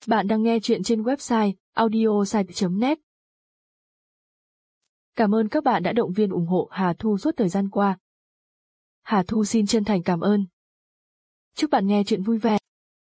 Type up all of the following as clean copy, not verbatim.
Bạn đang nghe chuyện trên website audiosite.net. Cảm ơn các bạn đã động viên ủng hộ Hà Thu suốt thời gian qua. Hà Thu xin chân thành cảm ơn. Chúc bạn nghe chuyện vui vẻ.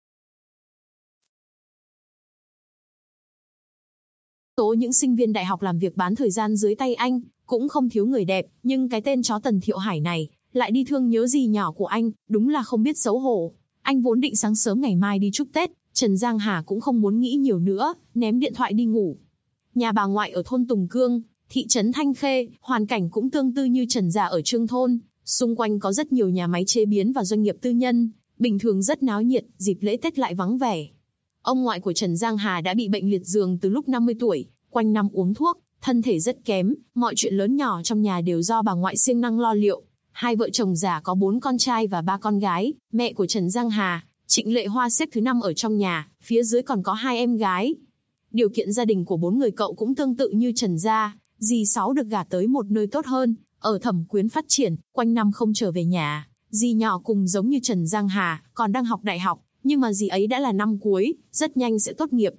Số những sinh viên đại học làm việc bán thời gian dưới tay anh, cũng không thiếu người đẹp, nhưng cái tên chó Tần Thiệu Hải này, lại đi thương nhớ dì nhỏ của anh, đúng là không biết xấu hổ. Anh vốn định sáng sớm ngày mai đi chúc Tết, Trần Giang Hà cũng không muốn nghĩ nhiều nữa, ném điện thoại đi ngủ. Nhà bà ngoại ở thôn Tùng Cương, thị trấn Thanh Khê, hoàn cảnh cũng tương tự như Trần gia ở Trương Thôn, xung quanh có rất nhiều nhà máy chế biến và doanh nghiệp tư nhân, bình thường rất náo nhiệt, dịp lễ Tết lại vắng vẻ. Ông ngoại của Trần Giang Hà đã bị bệnh liệt giường từ lúc 50 tuổi, quanh năm uống thuốc, thân thể rất kém, mọi chuyện lớn nhỏ trong nhà đều do bà ngoại siêng năng lo liệu. Hai vợ chồng già có 4 con trai và 3 con gái, mẹ của Trần Giang Hà, Trịnh Lệ Hoa xếp thứ 5 ở trong nhà, phía dưới còn có 2 em gái. Điều kiện gia đình của 4 người cậu cũng tương tự như Trần gia, dì Sáu được gả tới một nơi tốt hơn, ở Thẩm Quyến phát triển, quanh năm không trở về nhà. Dì nhỏ cùng giống như Trần Giang Hà, còn đang học đại học, nhưng mà dì ấy đã là năm cuối, rất nhanh sẽ tốt nghiệp.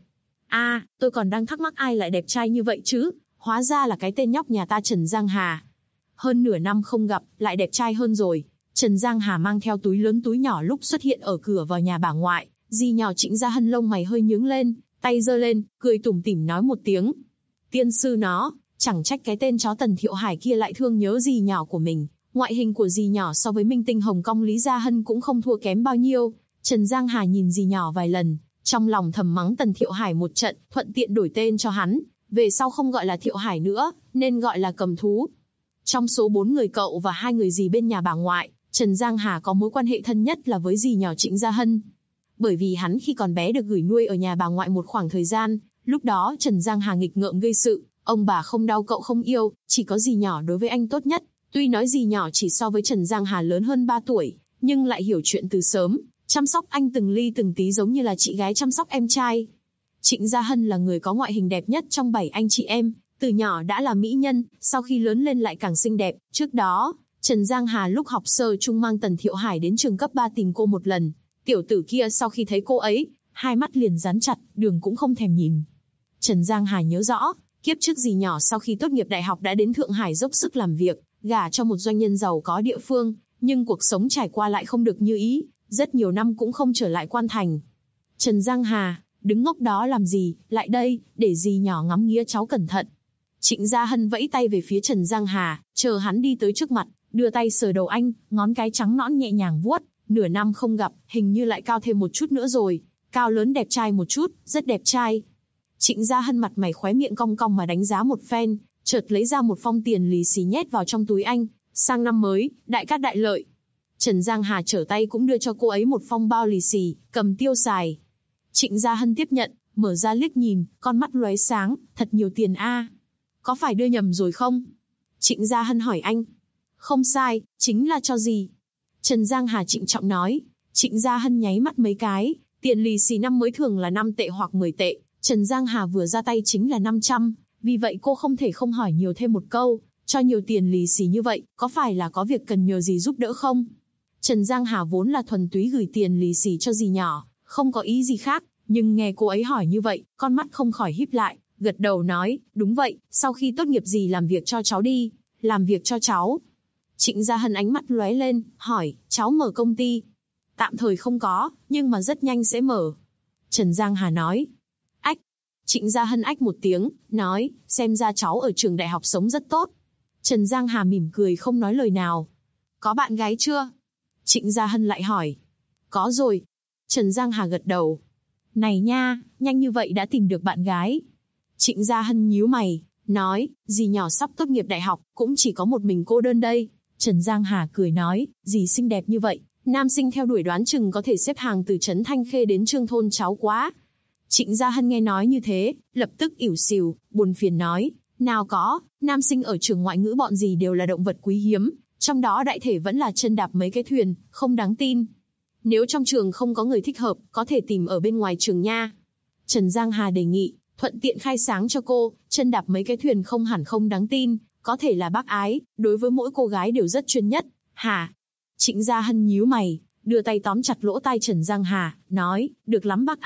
Tôi còn đang thắc mắc ai lại đẹp trai như vậy chứ, hóa ra là cái tên nhóc nhà ta Trần Giang Hà. Hơn nửa năm không gặp, lại đẹp trai hơn rồi. Trần Giang Hà mang theo túi lớn túi nhỏ lúc xuất hiện ở cửa vào nhà bà ngoại, dì nhỏ Trịnh Gia Hân lông mày hơi nhướng lên, tay giơ lên, cười tủm tỉm nói một tiếng. Tiên sư nó, chẳng trách cái tên chó Tần Thiệu Hải kia lại thương nhớ dì nhỏ của mình. Ngoại hình của dì nhỏ so với minh tinh Hồng Kông Lý Gia Hân cũng không thua kém bao nhiêu. Trần Giang Hà nhìn dì nhỏ vài lần, trong lòng thầm mắng Tần Thiệu Hải một trận, thuận tiện đổi tên cho hắn. Về sau không gọi là Thiệu Hải nữa, nên gọi là Cầm Thú. Trong số 4 người cậu và 2 người dì bên nhà bà ngoại, Trần Giang Hà có mối quan hệ thân nhất là với dì nhỏ Trịnh Gia Hân. Bởi vì hắn khi còn bé được gửi nuôi ở nhà bà ngoại một khoảng thời gian, lúc đó Trần Giang Hà nghịch ngợm gây sự, ông bà không đau cậu không yêu, chỉ có dì nhỏ đối với anh tốt nhất. Tuy nói dì nhỏ chỉ so với Trần Giang Hà lớn hơn 3 tuổi, nhưng lại hiểu chuyện từ sớm, chăm sóc anh từng ly từng tí giống như là chị gái chăm sóc em trai. Trịnh Gia Hân là người có ngoại hình đẹp nhất trong 7 anh chị em, từ nhỏ đã là mỹ nhân, sau khi lớn lên lại càng xinh đẹp. Trước đó, Trần Giang Hà lúc học sơ trung mang Tần Thiệu Hải đến trường cấp 3 tìm cô một lần. Tiểu tử kia sau khi thấy cô ấy, hai mắt liền dán chặt, đường cũng không thèm nhìn. Trần Giang Hà nhớ rõ, kiếp trước dì nhỏ sau khi tốt nghiệp đại học đã đến Thượng Hải dốc sức làm việc, gả cho một doanh nhân giàu có địa phương, nhưng cuộc sống trải qua lại không được như ý, rất nhiều năm cũng không trở lại Quan Thành. Trần Giang Hà, đứng ngốc đó làm gì, lại đây, để dì nhỏ ngắm nghía cháu cẩn thận. Trịnh Gia Hân vẫy tay về phía Trần Giang Hà, chờ hắn đi tới trước mặt, đưa tay sờ đầu anh, ngón cái trắng nõn nhẹ nhàng vuốt, nửa năm không gặp, hình như lại cao thêm một chút nữa rồi, cao lớn đẹp trai một chút, rất đẹp trai. Trịnh Gia Hân mặt mày khóe miệng cong cong mà đánh giá một phen, chợt lấy ra một phong tiền lì xì nhét vào trong túi anh, sang năm mới, đại cát đại lợi. Trần Giang Hà trở tay cũng đưa cho cô ấy một phong bao lì xì, cầm tiêu xài. Trịnh Gia Hân tiếp nhận, mở ra liếc nhìn, con mắt lóe sáng, thật nhiều tiền a. Có phải đưa nhầm rồi không? Trịnh Gia Hân hỏi anh. Không sai, chính là cho gì? Trần Giang Hà trịnh trọng nói. Trịnh Gia Hân nháy mắt mấy cái, tiền lì xì năm mới thường là 5 tệ hoặc 10 tệ, Trần Giang Hà vừa ra tay chính là 500, vì vậy cô không thể không hỏi nhiều thêm một câu, cho nhiều tiền lì xì như vậy, có phải là có việc cần nhờ gì giúp đỡ không? Trần Giang Hà vốn là thuần túy gửi tiền lì xì cho dì nhỏ, không có ý gì khác, nhưng nghe cô ấy hỏi như vậy, con mắt không khỏi híp lại, gật đầu nói, đúng vậy, sau khi tốt nghiệp dì làm việc cho cháu đi, làm việc cho cháu. Trịnh Gia Hân ánh mắt lóe lên, hỏi, cháu mở công ty? Tạm thời không có, nhưng mà rất nhanh sẽ mở. Trần Giang Hà nói. Ách. Trịnh Gia Hân ách một tiếng, nói, xem ra cháu ở trường đại học sống rất tốt. Trần Giang Hà mỉm cười không nói lời nào. Có bạn gái chưa? Trịnh Gia Hân lại hỏi. Có rồi. Trần Giang Hà gật đầu. Này nha, nhanh như vậy đã tìm được bạn gái. Trịnh Gia Hân nhíu mày, nói, dì nhỏ sắp tốt nghiệp đại học, cũng chỉ có một mình cô đơn đây. Trần Giang Hà cười nói, dì xinh đẹp như vậy, nam sinh theo đuổi đoán chừng có thể xếp hàng từ trấn Thanh Khê đến Trương Thôn cháu quá. Trịnh Gia Hân nghe nói như thế, lập tức ỉu xìu, buồn phiền nói, nào có, nam sinh ở trường ngoại ngữ bọn dì đều là động vật quý hiếm, trong đó đại thể vẫn là chân đạp mấy cái thuyền, không đáng tin. Nếu trong trường không có người thích hợp, có thể tìm ở bên ngoài trường nha. Trần Giang Hà đề nghị, thuận tiện khai sáng cho cô, chân đạp mấy cái thuyền không hẳn không đáng tin, có thể là bác ái, đối với mỗi cô gái đều rất chuyên nhất. Hả? Trịnh Gia Hân nhíu mày, đưa tay tóm chặt lỗ tai Trần Giang Hà, nói, được lắm bác ái,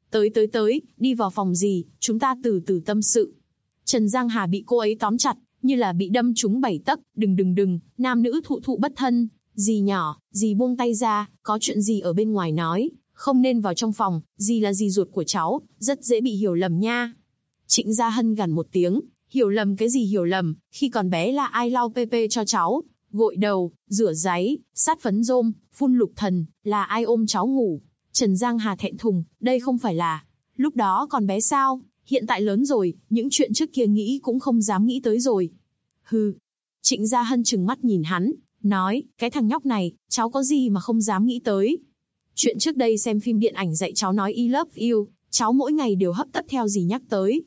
Tới, đi vào phòng dì, chúng ta từ từ tâm sự. Trần Giang Hà bị cô ấy tóm chặt, như là bị đâm trúng 7 tấc, đừng, nam nữ thụ thụ bất thân. Dì nhỏ, dì buông tay ra, có chuyện gì ở bên ngoài nói, không nên vào trong phòng, dì là dì ruột của cháu, rất dễ bị hiểu lầm nha. Trịnh Gia Hân gằn một tiếng, hiểu lầm cái gì hiểu lầm, khi còn bé là ai lau PP cho cháu, gội đầu, rửa ráy, sát phấn rôm, phun lục thần, là ai ôm cháu ngủ. Trần Giang Hà thẹn thùng, đây không phải là, lúc đó còn bé sao, hiện tại lớn rồi, những chuyện trước kia nghĩ cũng không dám nghĩ tới rồi. Hừ. Trịnh Gia Hân trừng mắt nhìn hắn, nói, cái thằng nhóc này, cháu có gì mà không dám nghĩ tới. Chuyện trước đây xem phim điện ảnh dạy cháu nói I love you, cháu mỗi ngày đều hấp tấp theo gì nhắc tới.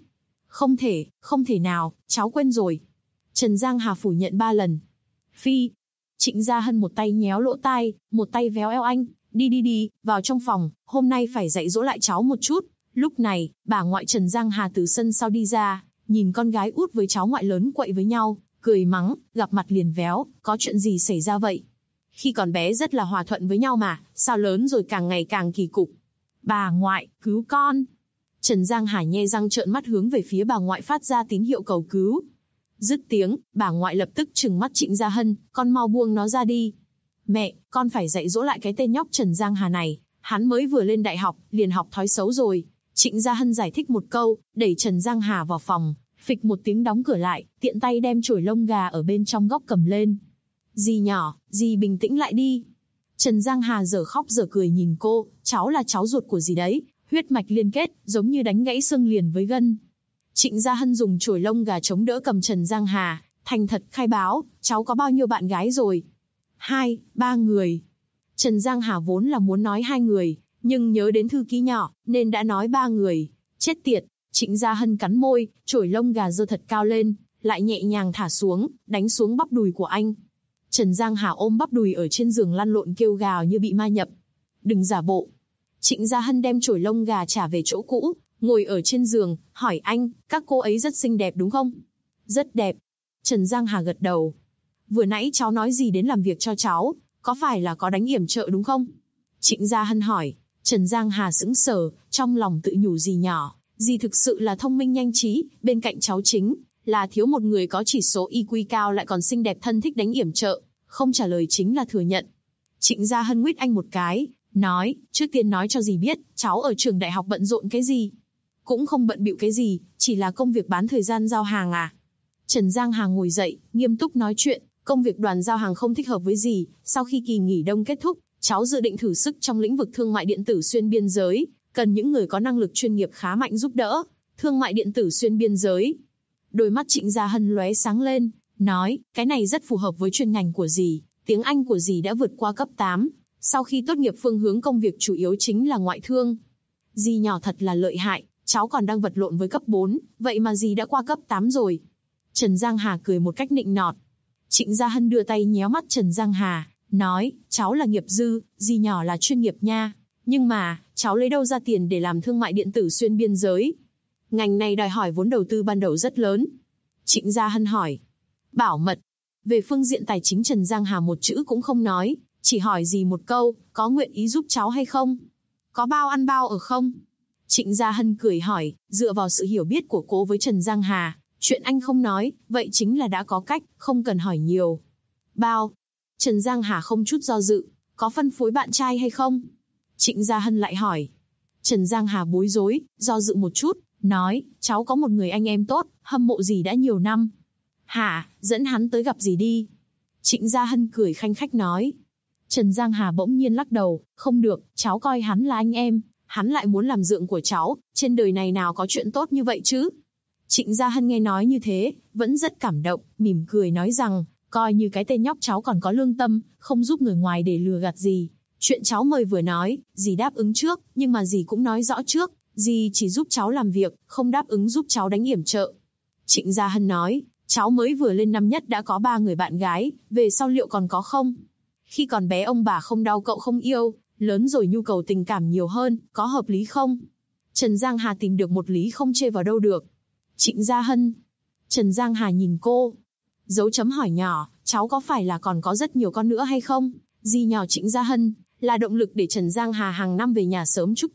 Không thể nào, cháu quên rồi. Trần Giang Hà phủ nhận 3 lần. Phi. Trịnh Gia Hân một tay nhéo lỗ tai, một tay véo eo anh, đi, vào trong phòng, hôm nay phải dạy dỗ lại cháu một chút. Lúc này, bà ngoại Trần Giang Hà từ sân sau đi ra, nhìn con gái út với cháu ngoại lớn quậy với nhau, cười mắng, gặp mặt liền véo, có chuyện gì xảy ra vậy? Khi còn bé rất là hòa thuận với nhau mà, sao lớn rồi càng ngày càng kỳ cục? Bà ngoại, cứu con! Trần Giang Hà nhe răng trợn mắt hướng về phía bà ngoại phát ra tín hiệu cầu cứu. Dứt tiếng, bà ngoại lập tức trừng mắt Trịnh Gia Hân, con mau buông nó ra đi. Mẹ, con phải dạy dỗ lại cái tên nhóc Trần Giang Hà này, hắn mới vừa lên đại học, liền học thói xấu rồi. Trịnh Gia Hân giải thích một câu, đẩy Trần Giang Hà vào phòng, phịch một tiếng đóng cửa lại, tiện tay đem chổi lông gà ở bên trong góc cầm lên. Dì nhỏ, dì bình tĩnh lại đi. Trần Giang Hà dở khóc dở cười nhìn cô, cháu là cháu ruột của dì đấy, huyết mạch liên kết, giống như đánh gãy xương liền với gân. Trịnh Gia Hân dùng chổi lông gà chống đỡ cầm Trần Giang Hà, thành thật khai báo, cháu có bao nhiêu bạn gái rồi? 2, 3 người. Trần Giang Hà vốn là muốn nói 2 người, nhưng nhớ đến thư ký nhỏ, nên đã nói 3 người. Chết tiệt, Trịnh Gia Hân cắn môi, chổi lông gà giơ thật cao lên, lại nhẹ nhàng thả xuống, đánh xuống bắp đùi của anh. Trần Giang Hà ôm bắp đùi ở trên giường lăn lộn kêu gào như bị ma nhập. Đừng giả bộ. Trịnh Gia Hân đem chổi lông gà trả về chỗ cũ, ngồi ở trên giường, hỏi anh, các cô ấy rất xinh đẹp đúng không? Rất đẹp. Trần Giang Hà gật đầu. Vừa nãy cháu nói gì đến làm việc cho cháu, có phải là có đánh yểm trợ đúng không? Trịnh Gia Hân hỏi. Trần Giang Hà sững sờ, trong lòng tự nhủ gì nhỏ, dì thực sự là thông minh nhanh trí, bên cạnh cháu chính là thiếu một người có chỉ số IQ cao lại còn xinh đẹp thân thích đánh yểm trợ, không trả lời chính là thừa nhận. Trịnh Gia Hân nguyết anh một cái, nói, trước tiên nói cho dì biết, cháu ở trường đại học bận rộn cái gì? Cũng không bận bịu cái gì, chỉ là công việc bán thời gian giao hàng à? Trần Giang Hà ngồi dậy, nghiêm túc nói chuyện, công việc đoàn giao hàng không thích hợp với dì, sau khi kỳ nghỉ đông kết thúc, cháu dự định thử sức trong lĩnh vực thương mại điện tử xuyên biên giới, cần những người có năng lực chuyên nghiệp khá mạnh giúp đỡ. Thương mại điện tử xuyên biên giới. Đôi mắt Trịnh Gia Hân lóe sáng lên, nói, cái này rất phù hợp với chuyên ngành của dì, tiếng Anh của dì đã vượt qua cấp 8, sau khi tốt nghiệp phương hướng công việc chủ yếu chính là ngoại thương. Dì nhỏ thật là lợi hại, cháu còn đang vật lộn với cấp 4, vậy mà dì đã qua cấp 8 rồi. Trần Giang Hà cười một cách nịnh nọt. Trịnh Gia Hân đưa tay nhéo mắt Trần Giang Hà, nói, cháu là nghiệp dư, dì nhỏ là chuyên nghiệp nha. Nhưng mà, cháu lấy đâu ra tiền để làm thương mại điện tử xuyên biên giới? Ngành này đòi hỏi vốn đầu tư ban đầu rất lớn. Trịnh Gia Hân hỏi. Bảo mật. Về phương diện tài chính Trần Giang Hà một chữ cũng không nói, chỉ hỏi dì một câu, có nguyện ý giúp cháu hay không? Có bao ăn bao ở không? Trịnh Gia Hân cười hỏi, dựa vào sự hiểu biết của cô với Trần Giang Hà, chuyện anh không nói, vậy chính là đã có cách, không cần hỏi nhiều. Bao. Trần Giang Hà không chút do dự, có phân phối bạn trai hay không? Trịnh Gia Hân lại hỏi. Trần Giang Hà bối rối, do dự một chút, nói, cháu có một người anh em tốt, hâm mộ dì đã nhiều năm. Hả, dẫn hắn tới gặp dì đi. Trịnh Gia Hân cười khanh khách nói. Trần Giang Hà bỗng nhiên lắc đầu, không được, cháu coi hắn là anh em, hắn lại muốn làm dượng của cháu, trên đời này nào có chuyện tốt như vậy chứ? Trịnh Gia Hân nghe nói như thế, vẫn rất cảm động, mỉm cười nói rằng, coi như cái tên nhóc cháu còn có lương tâm, không giúp người ngoài để lừa gạt dì. Chuyện cháu mời vừa nói, dì đáp ứng trước, nhưng mà dì cũng nói rõ trước, dì chỉ giúp cháu làm việc, không đáp ứng giúp cháu đánh yểm trợ. Trịnh Gia Hân nói, cháu mới vừa lên năm nhất đã có 3 người bạn gái, về sau liệu còn có không? Khi còn bé ông bà không đau cậu không yêu, lớn rồi nhu cầu tình cảm nhiều hơn, có hợp lý không? Trần Giang Hà tìm được một lý không chê vào đâu được. Trịnh Gia Hân. Trần Giang Hà nhìn cô. Dấu chấm hỏi nhỏ, cháu có phải là còn có rất nhiều con nữa hay không? Dì nhỏ Trịnh Gia Hân là động lực để Trần Giang Hà hàng năm về nhà sớm chúc Tết,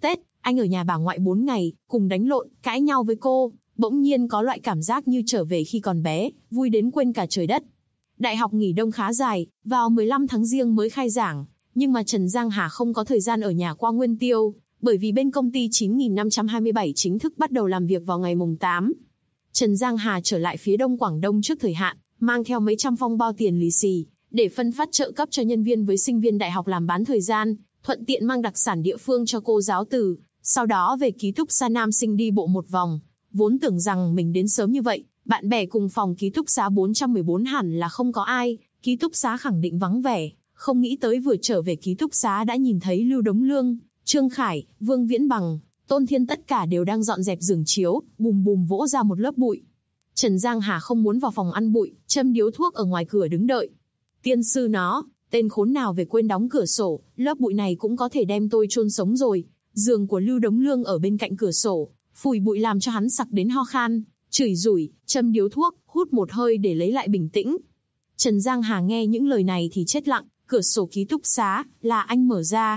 Anh ở nhà bà ngoại 4 ngày, cùng đánh lộn, cãi nhau với cô, bỗng nhiên có loại cảm giác như trở về khi còn bé, vui đến quên cả trời đất. Đại học nghỉ đông khá dài, vào 15 tháng Giêng mới khai giảng, nhưng mà Trần Giang Hà không có thời gian ở nhà qua Nguyên Tiêu, bởi vì bên công ty 9527 chính thức bắt đầu làm việc vào ngày mùng 8. Trần Giang Hà trở lại phía đông Quảng Đông trước thời hạn, mang theo mấy trăm phong bao tiền lì xì, để phân phát trợ cấp cho nhân viên với sinh viên đại học làm bán thời gian, thuận tiện mang đặc sản địa phương cho cô giáo từ, sau đó về ký túc xá nam sinh đi bộ một vòng. Vốn tưởng rằng mình đến sớm như vậy, bạn bè cùng phòng ký túc xá 414 hẳn là không có ai, ký túc xá khẳng định vắng vẻ, không nghĩ tới vừa trở về ký túc xá đã nhìn thấy Lưu Đống Lương, Trương Khải, Vương Viễn Bằng, Tôn Thiên tất cả đều đang dọn dẹp giường chiếu, bùm bùm vỗ ra một lớp bụi. Trần Giang Hà không muốn vào phòng ăn bụi, châm điếu thuốc ở ngoài cửa đứng đợi. Tiên sư nó, tên khốn nào về quên đóng cửa sổ, lớp bụi này cũng có thể đem tôi chôn sống rồi. Giường của Lưu Đống Lương ở bên cạnh cửa sổ, phủi bụi làm cho hắn sặc đến ho khan, chửi rủi, châm điếu thuốc, hút một hơi để lấy lại bình tĩnh. Trần Giang Hà nghe những lời này thì chết lặng, cửa sổ ký túc xá, là anh mở ra.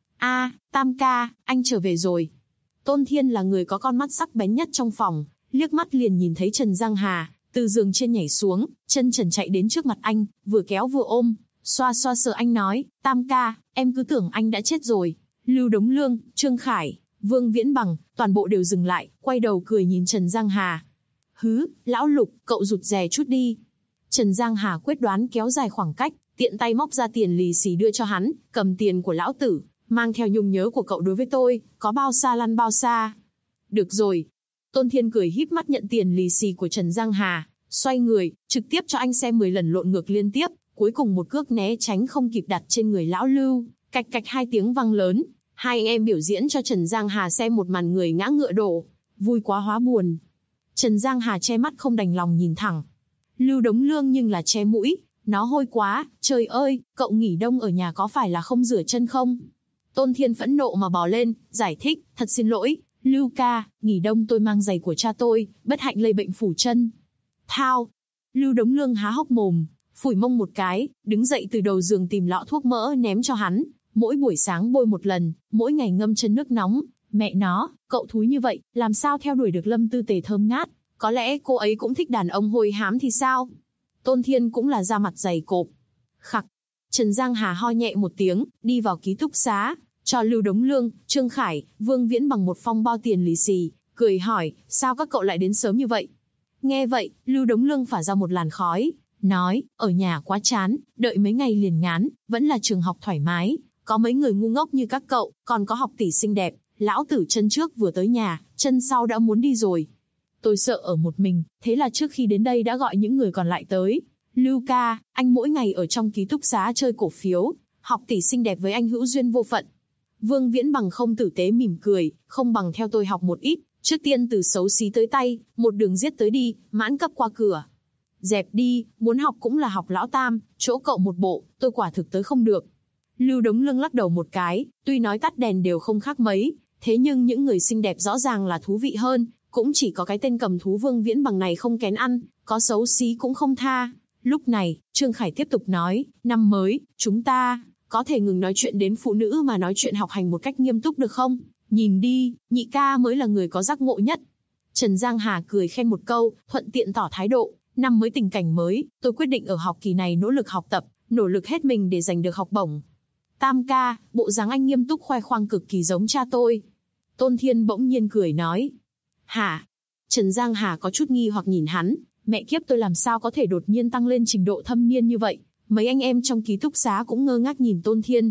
Tam ca, anh trở về rồi. Tôn Thiên là người có con mắt sắc bén nhất trong phòng, liếc mắt liền nhìn thấy Trần Giang Hà, từ giường trên nhảy xuống, chân trần chạy đến trước mặt anh, vừa kéo vừa ôm, xoa xoa sờ anh nói, Tam ca, em cứ tưởng anh đã chết rồi. Lưu Đống Lương, Trương Khải, Vương Viễn Bằng, toàn bộ đều dừng lại, quay đầu cười nhìn Trần Giang Hà. Hứ, lão Lục, cậu rụt rè chút đi. Trần Giang Hà quyết đoán kéo dài khoảng cách, tiện tay móc ra tiền lì xì đưa cho hắn, cầm tiền của lão tử, mang theo nhung nhớ của cậu đối với tôi, có bao xa lăn bao xa. Được rồi. Tôn Thiên cười híp mắt nhận tiền lì xì của Trần Giang Hà, xoay người, trực tiếp cho anh xem 10 lần lộn ngược liên tiếp, cuối cùng một cước né tránh không kịp đặt trên người lão Lưu, cạch cạch 2 tiếng vang lớn. Hai anh em biểu diễn cho Trần Giang Hà xem một màn người ngã ngựa đổ, vui quá hóa buồn. Trần Giang Hà che mắt không đành lòng nhìn thẳng. Lưu Đống Lương nhưng là che mũi, nó hôi quá, trời ơi, cậu nghỉ đông ở nhà có phải là không rửa chân không? Tôn Thiên phẫn nộ mà bò lên, giải thích, thật xin lỗi, Lưu ca, nghỉ đông tôi mang giày của cha tôi, bất hạnh lây bệnh phủ chân. Thao! Lưu Đống Lương há hốc mồm, phủi mông một cái, đứng dậy từ đầu giường tìm lọ thuốc mỡ ném cho hắn. Mỗi buổi sáng bôi một lần, mỗi ngày ngâm chân nước nóng. Mẹ nó, cậu thúi như vậy, làm sao theo đuổi được Lâm Tư Tề thơm ngát? Có lẽ cô ấy cũng thích đàn ông hôi hám thì sao? Tôn Thiên cũng là da mặt dày cộp. Khặc. Trần Giang Hà ho nhẹ một tiếng, đi vào ký túc xá, cho Lưu Đống Lương, Trương Khải, Vương Viễn Bằng một phong bao tiền lì xì, cười hỏi, sao các cậu lại đến sớm như vậy? Nghe vậy, Lưu Đống Lương phả ra một làn khói, nói, ở nhà quá chán, đợi mấy ngày liền ngán, vẫn là trường học thoải mái. Có mấy người ngu ngốc như các cậu, còn có học tỷ xinh đẹp, lão tử chân trước vừa tới nhà, chân sau đã muốn đi rồi. Tôi sợ ở một mình, thế là trước khi đến đây đã gọi những người còn lại tới. Lưu ca, anh mỗi ngày ở trong ký túc xá chơi cổ phiếu, học tỷ xinh đẹp với anh hữu duyên vô phận. Vương Viễn Bằng không tử tế mỉm cười, không bằng theo tôi học một ít, trước tiên từ xấu xí tới tay, một đường giết tới đi, mãn cấp qua cửa. Dẹp đi, muốn học cũng là học lão Tam, chỗ cậu một bộ, tôi quả thực tới không được. Lưu Đống Lương lắc đầu một cái, tuy nói tắt đèn đều không khác mấy, thế nhưng những người xinh đẹp rõ ràng là thú vị hơn, cũng chỉ có cái tên cầm thú Vương Viễn Bằng này không kén ăn, có xấu xí cũng không tha. Lúc này, Trương Khải tiếp tục nói, năm mới, chúng ta có thể ngừng nói chuyện đến phụ nữ mà nói chuyện học hành một cách nghiêm túc được không? Nhìn đi, nhị ca mới là người có giác ngộ nhất. Trần Giang Hà cười khen một câu, thuận tiện tỏ thái độ, năm mới tình cảnh mới, tôi quyết định ở học kỳ này nỗ lực học tập, nỗ lực hết mình để giành được học bổng. Tam ca, bộ dáng anh nghiêm túc khoe khoang cực kỳ giống cha tôi. Tôn Thiên bỗng nhiên cười nói. Hả? Trần Giang Hà có chút nghi hoặc nhìn hắn, mẹ kiếp tôi làm sao có thể đột nhiên tăng lên trình độ thâm niên như vậy? Mấy anh em trong ký túc xá cũng ngơ ngác nhìn Tôn Thiên.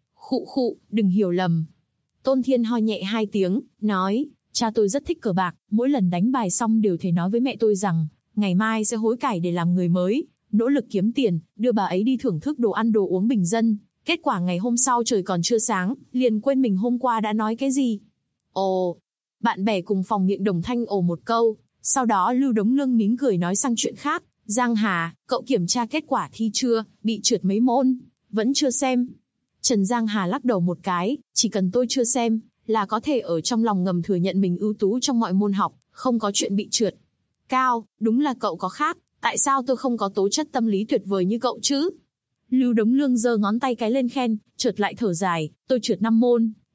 Khụ, đừng hiểu lầm. Tôn Thiên ho nhẹ 2 tiếng, nói, cha tôi rất thích cờ bạc, mỗi lần đánh bài xong đều thề nói với mẹ tôi rằng, ngày mai sẽ hối cải để làm người mới, nỗ lực kiếm tiền, đưa bà ấy đi thưởng thức đồ ăn đồ uống bình dân. Kết quả ngày hôm sau trời còn chưa sáng, liền quên mình hôm qua đã nói cái gì. Ồ, bạn bè cùng phòng miệng đồng thanh ồ một câu, sau đó Lưu Đống Lương nín cười nói sang chuyện khác. Giang Hà, cậu kiểm tra kết quả thi chưa, bị trượt mấy môn, vẫn chưa xem. Trần Giang Hà lắc đầu một cái, chỉ cần tôi chưa xem, là có thể ở trong lòng ngầm thừa nhận mình ưu tú trong mọi môn học, không có chuyện bị trượt. Cao, đúng là cậu có khác, tại sao tôi không có tố chất tâm lý tuyệt vời như cậu chứ? Lưu Đống Lương giơ ngón tay cái lên khen, chợt lại thở dài, tôi trượt 5 môn,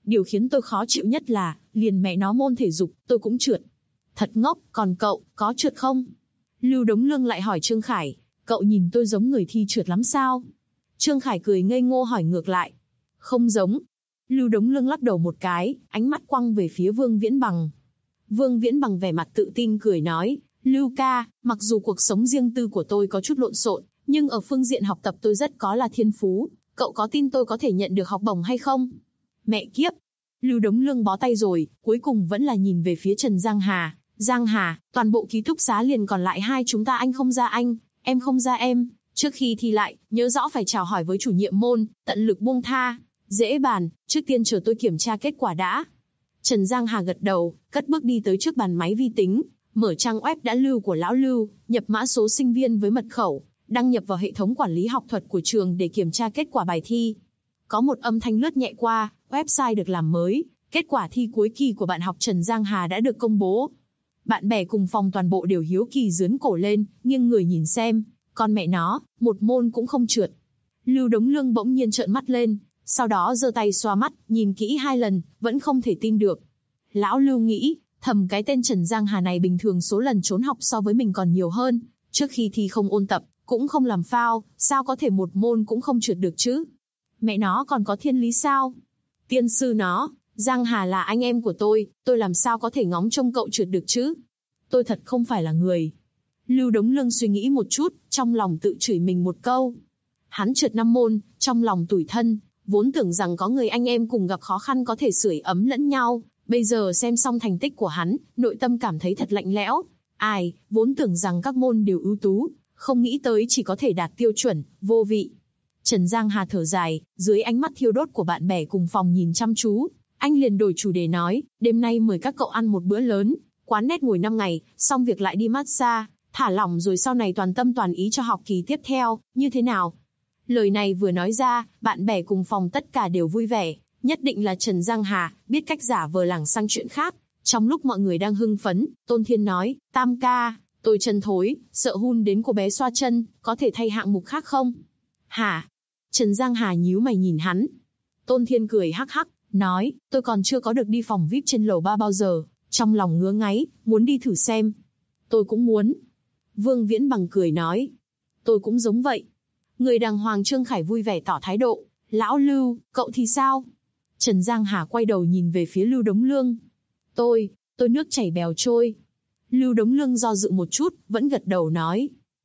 Điều khiến tôi khó chịu nhất là, liền mẹ nó môn thể dục, tôi cũng trượt. Thật ngốc, còn cậu, có trượt không? Lưu Đống Lương lại hỏi Trương Khải, cậu nhìn tôi giống người thi trượt lắm sao? Trương Khải cười ngây ngô hỏi ngược lại. Không giống. Lưu Đống Lương lắc đầu một cái, ánh mắt quăng về phía Vương Viễn Bằng. Vương Viễn Bằng vẻ mặt tự tin cười nói, Lưu ca, mặc dù cuộc sống riêng tư của tôi có chút lộn xộn, nhưng ở phương diện học tập tôi rất có là thiên phú, cậu có tin tôi có thể nhận được học bổng hay không? Mẹ kiếp! Lưu Đống Lương bó tay rồi, cuối cùng vẫn là nhìn về phía Trần Giang Hà. Giang Hà, toàn bộ ký túc xá liền còn lại hai chúng ta, anh không ra anh, em không ra em. Trước khi thi lại, nhớ rõ phải chào hỏi với chủ nhiệm môn, tận lực buông tha. Dễ bàn, trước tiên chờ tôi kiểm tra kết quả đã. Trần Giang Hà gật đầu, cất bước đi tới trước bàn máy vi tính, mở trang web đã lưu của lão Lưu, nhập mã số sinh viên với mật khẩu, đăng nhập vào hệ thống quản lý học thuật của trường để kiểm tra kết quả bài thi. Có một âm thanh lướt nhẹ qua, website được làm mới, kết quả thi cuối kỳ của bạn học Trần Giang Hà đã được công bố. Bạn bè cùng phòng toàn bộ đều hiếu kỳ giướn cổ lên, nghiêng người nhìn xem, con mẹ nó, một môn cũng không trượt. Lưu Đống Lương bỗng nhiên trợn mắt lên, sau đó giơ tay xoa mắt, nhìn kỹ 2 lần, vẫn không thể tin được. Lão Lưu nghĩ, thầm cái tên Trần Giang Hà này bình thường số lần trốn học so với mình còn nhiều hơn, trước khi thi không ôn tập, cũng không làm phao, sao có thể một môn cũng không trượt được chứ? Mẹ nó còn có thiên lý sao? Tiên sư nó, Giang Hà là anh em của tôi làm sao có thể ngóng trông cậu trượt được chứ? Tôi thật không phải là người. Lưu Đống Lương suy nghĩ một chút, trong lòng tự chửi mình một câu. Hắn trượt 5 môn, trong lòng tủi thân, vốn tưởng rằng có người anh em cùng gặp khó khăn có thể sưởi ấm lẫn nhau, bây giờ xem xong thành tích của hắn, nội tâm cảm thấy thật lạnh lẽo. Ai, vốn tưởng rằng các môn đều ưu tú, không nghĩ tới chỉ có thể đạt tiêu chuẩn, vô vị. Trần Giang Hà thở dài, dưới ánh mắt thiêu đốt của bạn bè cùng phòng nhìn chăm chú, anh liền đổi chủ đề nói, đêm nay mời các cậu ăn một bữa lớn, quán nét ngồi 5 ngày, xong việc lại đi massage, thả lỏng rồi sau này toàn tâm toàn ý cho học kỳ tiếp theo, như thế nào? Lời này vừa nói ra, bạn bè cùng phòng tất cả đều vui vẻ, nhất định là Trần Giang Hà, biết cách giả vờ lảng sang chuyện khác. Trong lúc mọi người đang hưng phấn, Tôn Thiên nói, Tam ca, tôi chân thối, sợ hun đến cô bé xoa chân, có thể thay hạng mục khác không? Hả? Trần Giang Hà nhíu mày nhìn hắn. Tôn Thiên cười hắc hắc, nói, tôi còn chưa có được đi phòng VIP trên lầu 3 bao giờ, trong lòng ngứa ngáy, muốn đi thử xem. Tôi cũng muốn. Vương Viễn Bằng cười nói, tôi cũng giống vậy. Người đàng hoàng Trương Khải vui vẻ tỏ thái độ, lão Lưu, cậu thì sao? Trần Giang Hà quay đầu nhìn về phía Lưu Đống Lương. Tôi nước chảy bèo trôi. Lưu Đống Lương do dự một chút, vẫn gật đầu nói.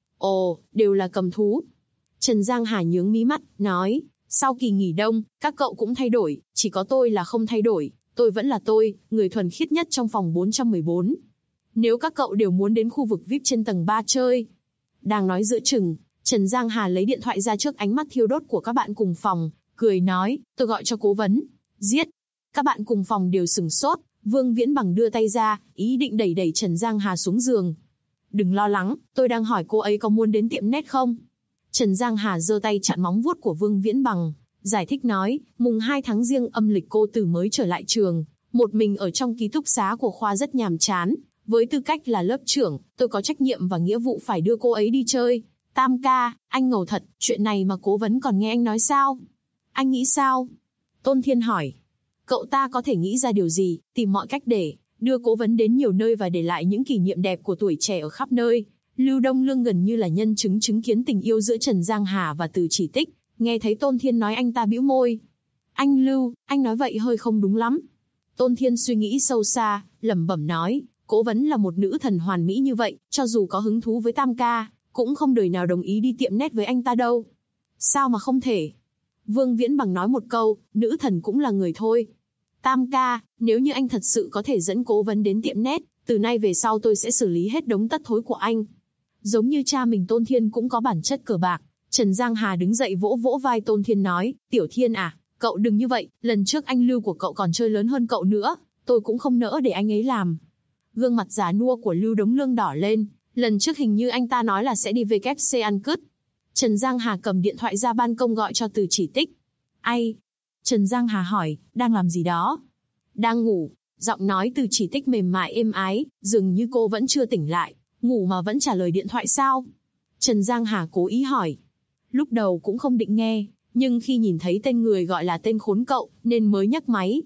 Ồ, đều là cầm thú. Trần Giang Hà nhướng mí mắt, nói, sau kỳ nghỉ đông, các cậu cũng thay đổi, chỉ có tôi là không thay đổi, tôi vẫn là tôi, người thuần khiết nhất trong phòng 414. Nếu các cậu đều muốn đến khu vực VIP trên tầng 3 chơi. Đang nói giữa chừng, Trần Giang Hà lấy điện thoại ra trước ánh mắt thiêu đốt của các bạn cùng phòng, cười nói, tôi gọi cho cố vấn. Giết. Các bạn cùng phòng đều sửng sốt, Vương Viễn Bằng đưa tay ra, ý định đẩy Trần Giang Hà xuống giường. Đừng lo lắng, tôi đang hỏi cô ấy có muốn đến tiệm nét không? Trần Giang Hà giơ tay chặn móng vuốt của Vương Viễn Bằng, giải thích nói, mùng 2 tháng Giêng âm lịch cô Tử mới trở lại trường, một mình ở trong ký túc xá của khoa rất nhàm chán, với tư cách là lớp trưởng, tôi có trách nhiệm và nghĩa vụ phải đưa cô ấy đi chơi. Tam ca, anh ngầu thật, chuyện này mà cố vấn còn nghe anh nói sao? Anh nghĩ sao? Tôn Thiên hỏi. Cậu ta có thể nghĩ ra điều gì, tìm mọi cách để đưa cố vấn đến nhiều nơi và để lại những kỷ niệm đẹp của tuổi trẻ ở khắp nơi. Lưu Đông Lương gần như là nhân chứng chứng kiến tình yêu giữa Trần Giang Hà và Từ Chỉ Tích, nghe thấy Tôn Thiên nói anh ta bĩu môi. Anh Lưu, anh nói vậy hơi không đúng lắm. Tôn Thiên suy nghĩ sâu xa, lẩm bẩm nói, cố vấn là một nữ thần hoàn mỹ như vậy, cho dù có hứng thú với Tam ca, cũng không đời nào đồng ý đi tiệm nét với anh ta đâu. Sao mà không thể? Vương Viễn Bằng nói một câu, nữ thần cũng là người thôi. Tam ca, nếu như anh thật sự có thể dẫn cố vấn đến tiệm nét, từ nay về sau tôi sẽ xử lý hết đống tất thối của anh. Giống như cha mình Tôn Thiên cũng có bản chất cờ bạc. Trần Giang Hà đứng dậy vỗ vỗ vai Tôn Thiên nói, Tiểu Thiên à, cậu đừng như vậy, lần trước anh Lưu của cậu còn chơi lớn hơn cậu nữa, tôi cũng không nỡ để anh ấy làm. Gương mặt già nua của Lưu Đống Lương đỏ lên, lần trước hình như anh ta nói là sẽ đi WC ăn cứt. Trần Giang Hà cầm điện thoại ra ban công gọi cho Từ Chỉ Tích. Ai? Trần Giang Hà hỏi, đang làm gì đó? Đang ngủ. Giọng nói Từ Chỉ Tích mềm mại êm ái, dường như cô vẫn chưa tỉnh lại. Ngủ mà vẫn trả lời điện thoại sao? Trần Giang Hà cố ý hỏi. Lúc đầu cũng không định nghe, nhưng khi nhìn thấy tên người gọi là tên khốn cậu, nên mới nhấc máy.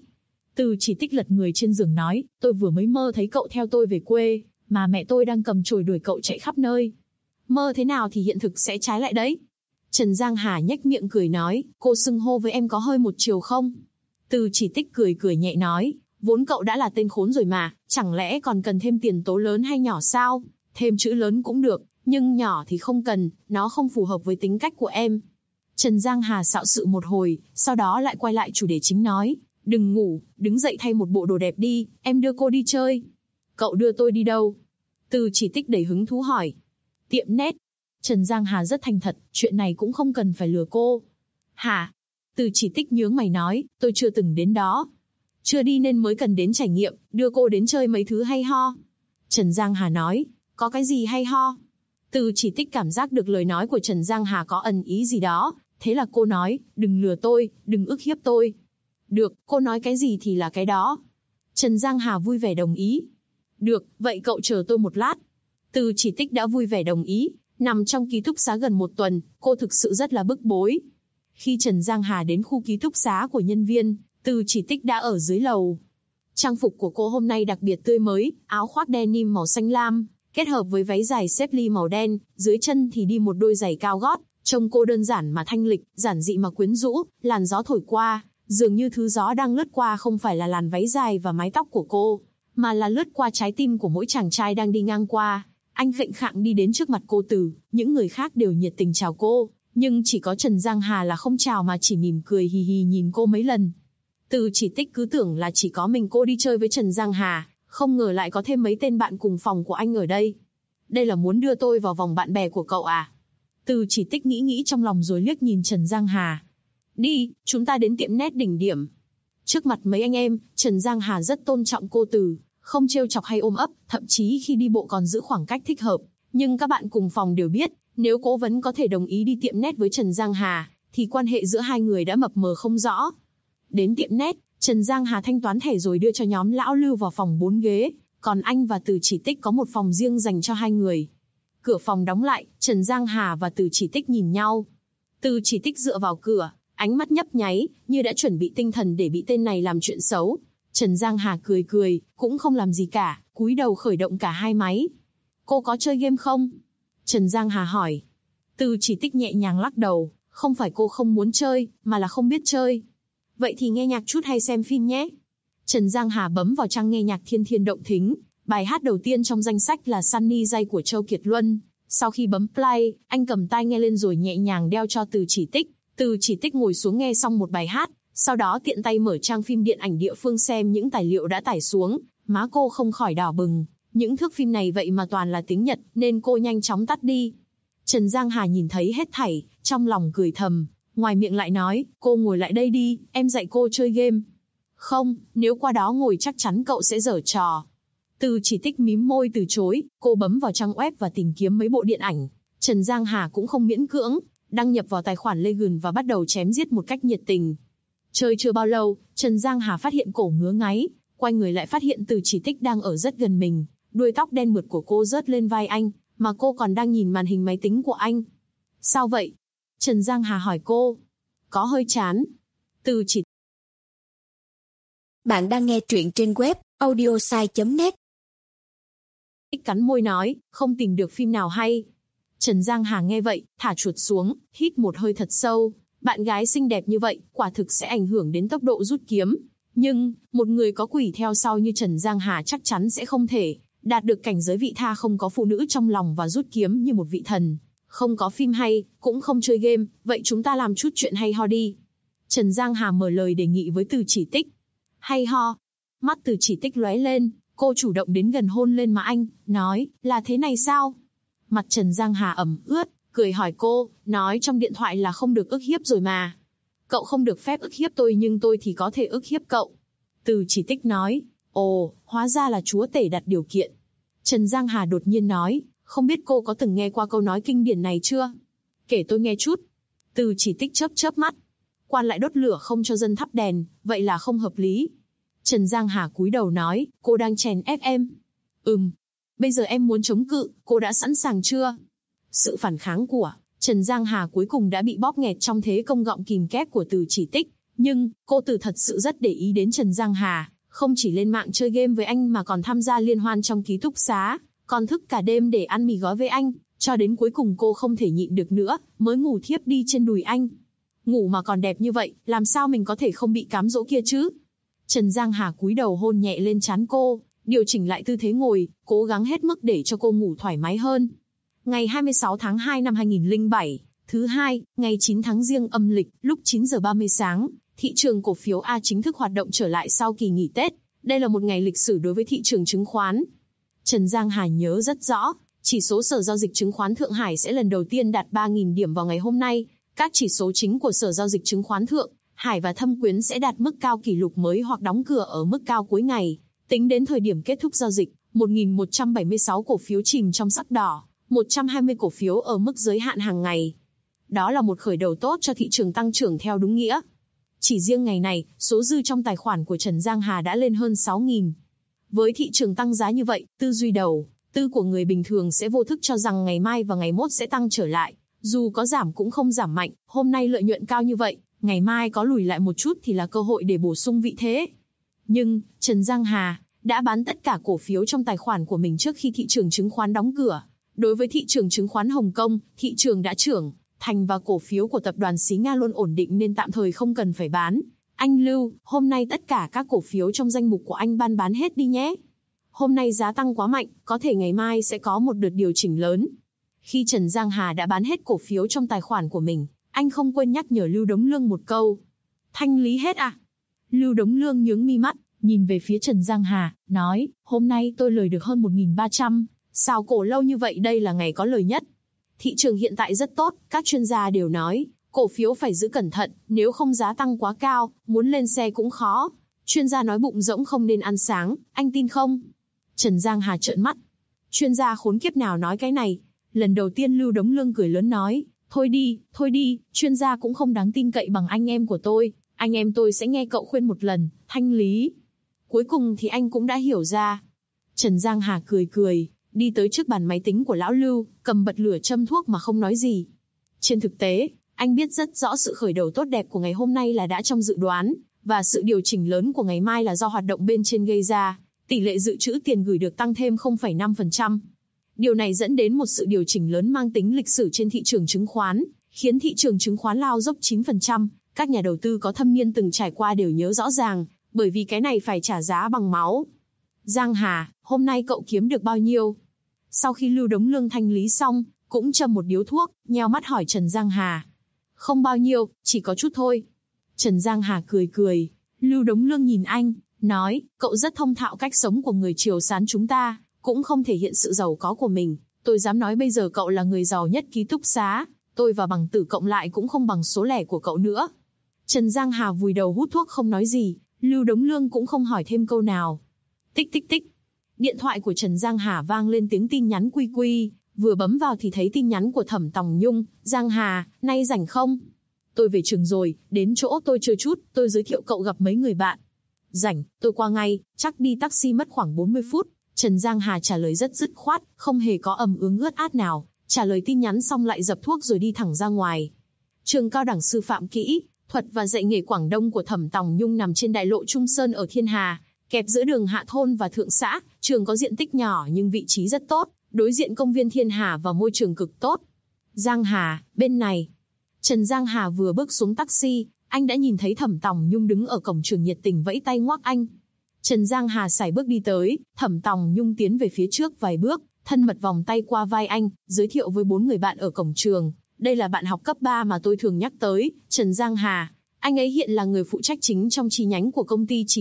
Từ Chỉ Tích lật người trên giường nói, tôi vừa mới mơ thấy cậu theo tôi về quê, mà mẹ tôi đang cầm chổi đuổi cậu chạy khắp nơi. Mơ thế nào thì hiện thực sẽ trái lại đấy. Trần Giang Hà nhếch miệng cười nói, cô xưng hô với em có hơi một chiều không? Từ Chỉ Tích cười cười nhẹ nói, vốn cậu đã là tên khốn rồi mà, chẳng lẽ còn cần thêm tiền tố lớn hay nhỏ sao? Thêm chữ lớn cũng được, nhưng nhỏ thì không cần, nó không phù hợp với tính cách của em. Trần Giang Hà xạo sự một hồi, sau đó lại quay lại chủ đề chính nói, đừng ngủ, đứng dậy thay một bộ đồ đẹp đi, em đưa cô đi chơi. Cậu đưa tôi đi đâu? Từ Chỉ Tích đầy hứng thú hỏi. Tiệm nét. Trần Giang Hà rất thành thật, chuyện này cũng không cần phải lừa cô. Hả? Từ Chỉ Tích nhướng mày nói, tôi chưa từng đến đó. Chưa đi nên mới cần đến trải nghiệm, đưa cô đến chơi mấy thứ hay ho. Trần Giang Hà nói, có cái gì hay ho? Từ Chỉ Tích cảm giác được lời nói của Trần Giang Hà có ẩn ý gì đó, thế là cô nói, đừng lừa tôi, đừng ức hiếp tôi. Được, cô nói cái gì thì là cái đó. Trần Giang Hà vui vẻ đồng ý. Được, vậy cậu chờ tôi một lát. Từ Chỉ Tích đã vui vẻ đồng ý, nằm trong ký túc xá gần một tuần, cô thực sự rất là bức bối. Khi Trần Giang Hà đến khu ký túc xá của nhân viên, Từ Chỉ Tích đã ở dưới lầu. Trang phục của cô hôm nay đặc biệt tươi mới, áo khoác denim màu xanh lam, kết hợp với váy dài xếp ly màu đen, dưới chân thì đi một đôi giày cao gót, trông cô đơn giản mà thanh lịch, giản dị mà quyến rũ, làn gió thổi qua, dường như thứ gió đang lướt qua không phải là làn váy dài và mái tóc của cô, mà là lướt qua trái tim của mỗi chàng trai đang đi ngang qua. Anh khệnh khạng đi đến trước mặt cô Từ, những người khác đều nhiệt tình chào cô, nhưng chỉ có Trần Giang Hà là không chào mà chỉ mỉm cười hì hì nhìn cô mấy lần. Từ Chỉ Tích cứ tưởng là chỉ có mình cô đi chơi với Trần Giang Hà, không ngờ lại có thêm mấy tên bạn cùng phòng của anh ở đây. Đây là muốn đưa tôi vào vòng bạn bè của cậu à? Từ Chỉ Tích nghĩ trong lòng rồi liếc nhìn Trần Giang Hà. Đi, chúng ta đến tiệm nét đỉnh điểm. Trước mặt mấy anh em, Trần Giang Hà rất tôn trọng cô Từ, không trêu chọc hay ôm ấp, thậm chí khi đi bộ còn giữ khoảng cách thích hợp. Nhưng các bạn cùng phòng đều biết, nếu cố vấn có thể đồng ý đi tiệm nét với Trần Giang Hà, thì quan hệ giữa hai người đã mập mờ không rõ. Đến tiệm nét, Trần Giang Hà thanh toán thẻ rồi đưa cho nhóm lão Lưu vào phòng 4 ghế, còn anh và Từ Chỉ Tích có một phòng riêng dành cho hai người. Cửa phòng đóng lại, Trần Giang Hà và Từ Chỉ Tích nhìn nhau. Từ Chỉ Tích dựa vào cửa, ánh mắt nhấp nháy, như đã chuẩn bị tinh thần để bị tên này làm chuyện xấu. Trần Giang Hà cười cười, cũng không làm gì cả, cúi đầu khởi động cả hai máy. Cô có chơi game không? Trần Giang Hà hỏi. Từ Chỉ Tích nhẹ nhàng lắc đầu, không phải cô không muốn chơi, mà là không biết chơi. Vậy thì nghe nhạc chút hay xem phim nhé. Trần Giang Hà bấm vào trang nghe nhạc Thiên Thiên Động Thính. Bài hát đầu tiên trong danh sách là Sunny Day của Châu Kiệt Luân. Sau khi bấm play, anh cầm tai nghe lên rồi nhẹ nhàng đeo cho Từ Chỉ Tích. Từ Chỉ Tích ngồi xuống nghe xong một bài hát, sau đó tiện tay mở trang phim điện ảnh địa phương xem những tài liệu đã tải xuống. Má cô không khỏi đỏ bừng. Những thước phim này vậy mà toàn là tiếng Nhật, nên cô nhanh chóng tắt đi. Trần Giang Hà nhìn thấy hết thảy, trong lòng cười thầm. Ngoài miệng lại nói, cô ngồi lại đây đi, em dạy cô chơi game. Không, nếu qua đó ngồi chắc chắn cậu sẽ giở trò. Từ Chỉ Tích mím môi từ chối, cô bấm vào trang web và tìm kiếm mấy bộ điện ảnh. Trần Giang Hà cũng không miễn cưỡng, đăng nhập vào tài khoản Legend và bắt đầu chém giết một cách nhiệt tình. Chơi chưa bao lâu, Trần Giang Hà phát hiện cổ ngứa ngáy, quay người lại phát hiện Từ Chỉ Tích đang ở rất gần mình, đuôi tóc đen mượt của cô rớt lên vai anh, mà cô còn đang nhìn màn hình máy tính của anh. Sao vậy? Trần Giang Hà hỏi cô. Có hơi chán. Từ Chỉ Bạn đang nghe truyện trên web audiosai.net. Tích cắn môi nói, không tìm được phim nào hay. Trần Giang Hà nghe vậy, thả chuột xuống, hít một hơi thật sâu. Bạn gái xinh đẹp như vậy, quả thực sẽ ảnh hưởng đến tốc độ rút kiếm. Nhưng, một người có quỷ theo sau như Trần Giang Hà chắc chắn sẽ không thể đạt được cảnh giới vị tha không có phụ nữ trong lòng và rút kiếm như một vị thần. Không có phim hay, cũng không chơi game, vậy chúng ta làm chút chuyện hay ho đi. Trần Giang Hà mở lời đề nghị với Từ Chỉ Tích. Hay ho. Mắt Từ Chỉ Tích lóe lên, cô chủ động đến gần hôn lên má anh, nói, là thế này sao? Mặt Trần Giang Hà ẩm ướt, cười hỏi cô, nói trong điện thoại là không được ức hiếp rồi mà. Cậu không được phép ức hiếp tôi nhưng tôi thì có thể ức hiếp cậu. Từ Chỉ Tích nói, ồ, hóa ra là chúa tể đặt điều kiện. Trần Giang Hà đột nhiên nói, không biết cô có từng nghe qua câu nói kinh điển này chưa? Kể tôi nghe chút. Từ Chỉ Tích chớp chớp mắt. Quan lại đốt lửa không cho dân thắp đèn, vậy là không hợp lý. Trần Giang Hà cúi đầu nói, cô đang chèn ép em. Bây giờ em muốn chống cự, cô đã sẵn sàng chưa? Sự phản kháng của Trần Giang Hà cuối cùng đã bị bóp nghẹt trong thế công gọng kìm kép của Từ Chỉ Tích. Nhưng, cô Tử thật sự rất để ý đến Trần Giang Hà, không chỉ lên mạng chơi game với anh mà còn tham gia liên hoan trong ký túc xá, còn thức cả đêm để ăn mì gói với anh, cho đến cuối cùng cô không thể nhịn được nữa, mới ngủ thiếp đi trên đùi anh. Ngủ mà còn đẹp như vậy, làm sao mình có thể không bị cám dỗ kia chứ? Trần Giang Hà cúi đầu hôn nhẹ lên trán cô, điều chỉnh lại tư thế ngồi, cố gắng hết mức để cho cô ngủ thoải mái hơn. Ngày 26 tháng 2 năm 2007, thứ hai, ngày 9 tháng Giêng âm lịch, lúc 9 giờ 30 sáng, thị trường cổ phiếu A chính thức hoạt động trở lại sau kỳ nghỉ Tết. Đây là một ngày lịch sử đối với thị trường chứng khoán. Trần Giang Hà nhớ rất rõ, chỉ số Sở Giao dịch Chứng khoán Thượng Hải sẽ lần đầu tiên đạt 3.000 điểm vào ngày hôm nay. Các chỉ số chính của Sở Giao dịch Chứng khoán Thượng Hải và Thâm Quyến sẽ đạt mức cao kỷ lục mới hoặc đóng cửa ở mức cao cuối ngày. Tính đến thời điểm kết thúc giao dịch, 1.176 cổ phiếu chìm trong sắc đỏ, 120 cổ phiếu ở mức giới hạn hàng ngày. Đó là một khởi đầu tốt cho thị trường tăng trưởng theo đúng nghĩa. Chỉ riêng ngày này, số dư trong tài khoản của Trần Giang Hà đã lên hơn 6.000. Với thị trường tăng giá như vậy, tư duy đầu tư của người bình thường sẽ vô thức cho rằng ngày mai và ngày mốt sẽ tăng trở lại. Dù có giảm cũng không giảm mạnh, hôm nay lợi nhuận cao như vậy, ngày mai có lùi lại một chút thì là cơ hội để bổ sung vị thế. Nhưng, Trần Giang Hà đã bán tất cả cổ phiếu trong tài khoản của mình trước khi thị trường chứng khoán đóng cửa. Đối với thị trường chứng khoán Hồng Kông, thị trường đã trưởng thành và cổ phiếu của tập đoàn xí Nga luôn ổn định nên tạm thời không cần phải bán. Anh Lưu, hôm nay tất cả các cổ phiếu trong danh mục của anh bán hết đi nhé. Hôm nay giá tăng quá mạnh, có thể ngày mai sẽ có một đợt điều chỉnh lớn. Khi Trần Giang Hà đã bán hết cổ phiếu trong tài khoản của mình, anh không quên nhắc nhở Lưu Đống Lương một câu. Thanh lý hết à? Lưu Đống Lương nhướng mi mắt, nhìn về phía Trần Giang Hà, nói, hôm nay tôi lời được hơn 1.300, sao cổ lâu như vậy, đây là ngày có lời nhất. Thị trường hiện tại rất tốt, các chuyên gia đều nói, cổ phiếu phải giữ cẩn thận, nếu không giá tăng quá cao, muốn lên xe cũng khó. Chuyên gia nói bụng rỗng không nên ăn sáng, anh tin không? Trần Giang Hà trợn mắt. Chuyên gia khốn kiếp nào nói cái này? Lần đầu tiên Lưu Đống Lương cười lớn nói, thôi đi, chuyên gia cũng không đáng tin cậy bằng anh em của tôi. Anh em tôi sẽ nghe cậu khuyên một lần, thanh lý. Cuối cùng thì anh cũng đã hiểu ra. Trần Giang Hà cười, đi tới trước bàn máy tính của lão Lưu, cầm bật lửa châm thuốc mà không nói gì. Trên thực tế, anh biết rất rõ sự khởi đầu tốt đẹp của ngày hôm nay là đã trong dự đoán, và sự điều chỉnh lớn của ngày mai là do hoạt động bên trên gây ra. Tỷ lệ dự trữ tiền gửi được tăng thêm 0,5%. Điều này dẫn đến một sự điều chỉnh lớn mang tính lịch sử trên thị trường chứng khoán, khiến thị trường chứng khoán lao dốc 9%. Các nhà đầu tư có thâm niên từng trải qua đều nhớ rõ ràng, bởi vì cái này phải trả giá bằng máu. Giang Hà, hôm nay cậu kiếm được bao nhiêu? Sau khi Lưu Đống Lương thanh lý xong, cũng châm một điếu thuốc, nheo mắt hỏi Trần Giang Hà. Không bao nhiêu, chỉ có chút thôi. Trần Giang Hà cười. Lưu Đống Lương nhìn anh, nói, cậu rất thông thạo cách sống của người Triều Sán chúng ta, cũng không thể hiện sự giàu có của mình. Tôi dám nói bây giờ cậu là người giàu nhất ký túc xá, tôi và bằng tử cộng lại cũng không bằng số lẻ của cậu nữa. Trần Giang Hà vùi đầu hút thuốc không nói gì, Lưu Đống Lương cũng không hỏi thêm câu nào. Tích tích tích. Điện thoại của Trần Giang Hà vang lên tiếng tin nhắn quy, vừa bấm vào thì thấy tin nhắn của Thẩm Tòng Nhung. Giang Hà, nay rảnh không? Tôi về trường rồi, đến chỗ tôi chơi chút, tôi giới thiệu cậu gặp mấy người bạn. Rảnh, tôi qua ngay, chắc đi taxi mất khoảng 40 phút. Trần Giang Hà trả lời rất dứt khoát, không hề có ầm ướng ướt át nào, trả lời tin nhắn xong lại dập thuốc rồi đi thẳng ra ngoài. Trường Cao đẳng Sư phạm Kỹ thuật và dạy nghề Quảng Đông của Thẩm Tòng Nhung nằm trên đại lộ Trung Sơn ở Thiên Hà, kẹp giữa đường Hạ Thôn và Thượng Xã. Trường có diện tích nhỏ nhưng vị trí rất tốt, đối diện công viên Thiên Hà và môi trường cực tốt. Giang Hà, bên này. Trần Giang Hà vừa bước xuống taxi, anh đã nhìn thấy Thẩm Tòng Nhung đứng ở cổng trường nhiệt tình vẫy tay ngoắc anh. Trần Giang Hà sải bước đi tới, Thẩm Tòng Nhung tiến về phía trước vài bước, thân mật vòng tay qua vai anh, giới thiệu với 4 người bạn ở cổng trường. Đây là bạn học cấp 3 mà tôi thường nhắc tới, Trần Giang Hà. Anh ấy hiện là người phụ trách chính trong chi nhánh của công ty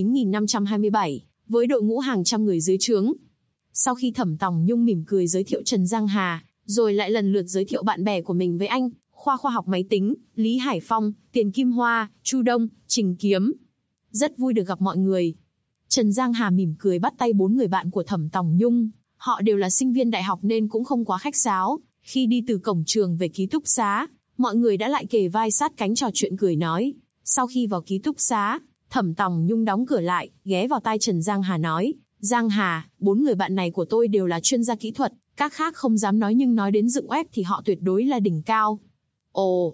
9527, với đội ngũ hàng trăm người dưới trướng. Sau khi Thẩm Tòng Nhung mỉm cười giới thiệu Trần Giang Hà, rồi lại lần lượt giới thiệu bạn bè của mình với anh, khoa khoa học máy tính, Lý Hải Phong, Tiền Kim Hoa, Chu Đông, Trình Kiếm. Rất vui được gặp mọi người. Trần Giang Hà mỉm cười bắt tay 4 người bạn của Thẩm Tòng Nhung. Họ đều là sinh viên đại học nên cũng không quá khách sáo. Khi đi từ cổng trường về ký túc xá, mọi người đã lại kề vai sát cánh trò chuyện cười nói. Sau khi vào ký túc xá, Thẩm Tòng Nhung đóng cửa lại, ghé vào tai Trần Giang Hà nói. Giang Hà, 4 người bạn này của tôi đều là chuyên gia kỹ thuật, các khác không dám nói nhưng nói đến dựng web thì họ tuyệt đối là đỉnh cao. Ồ,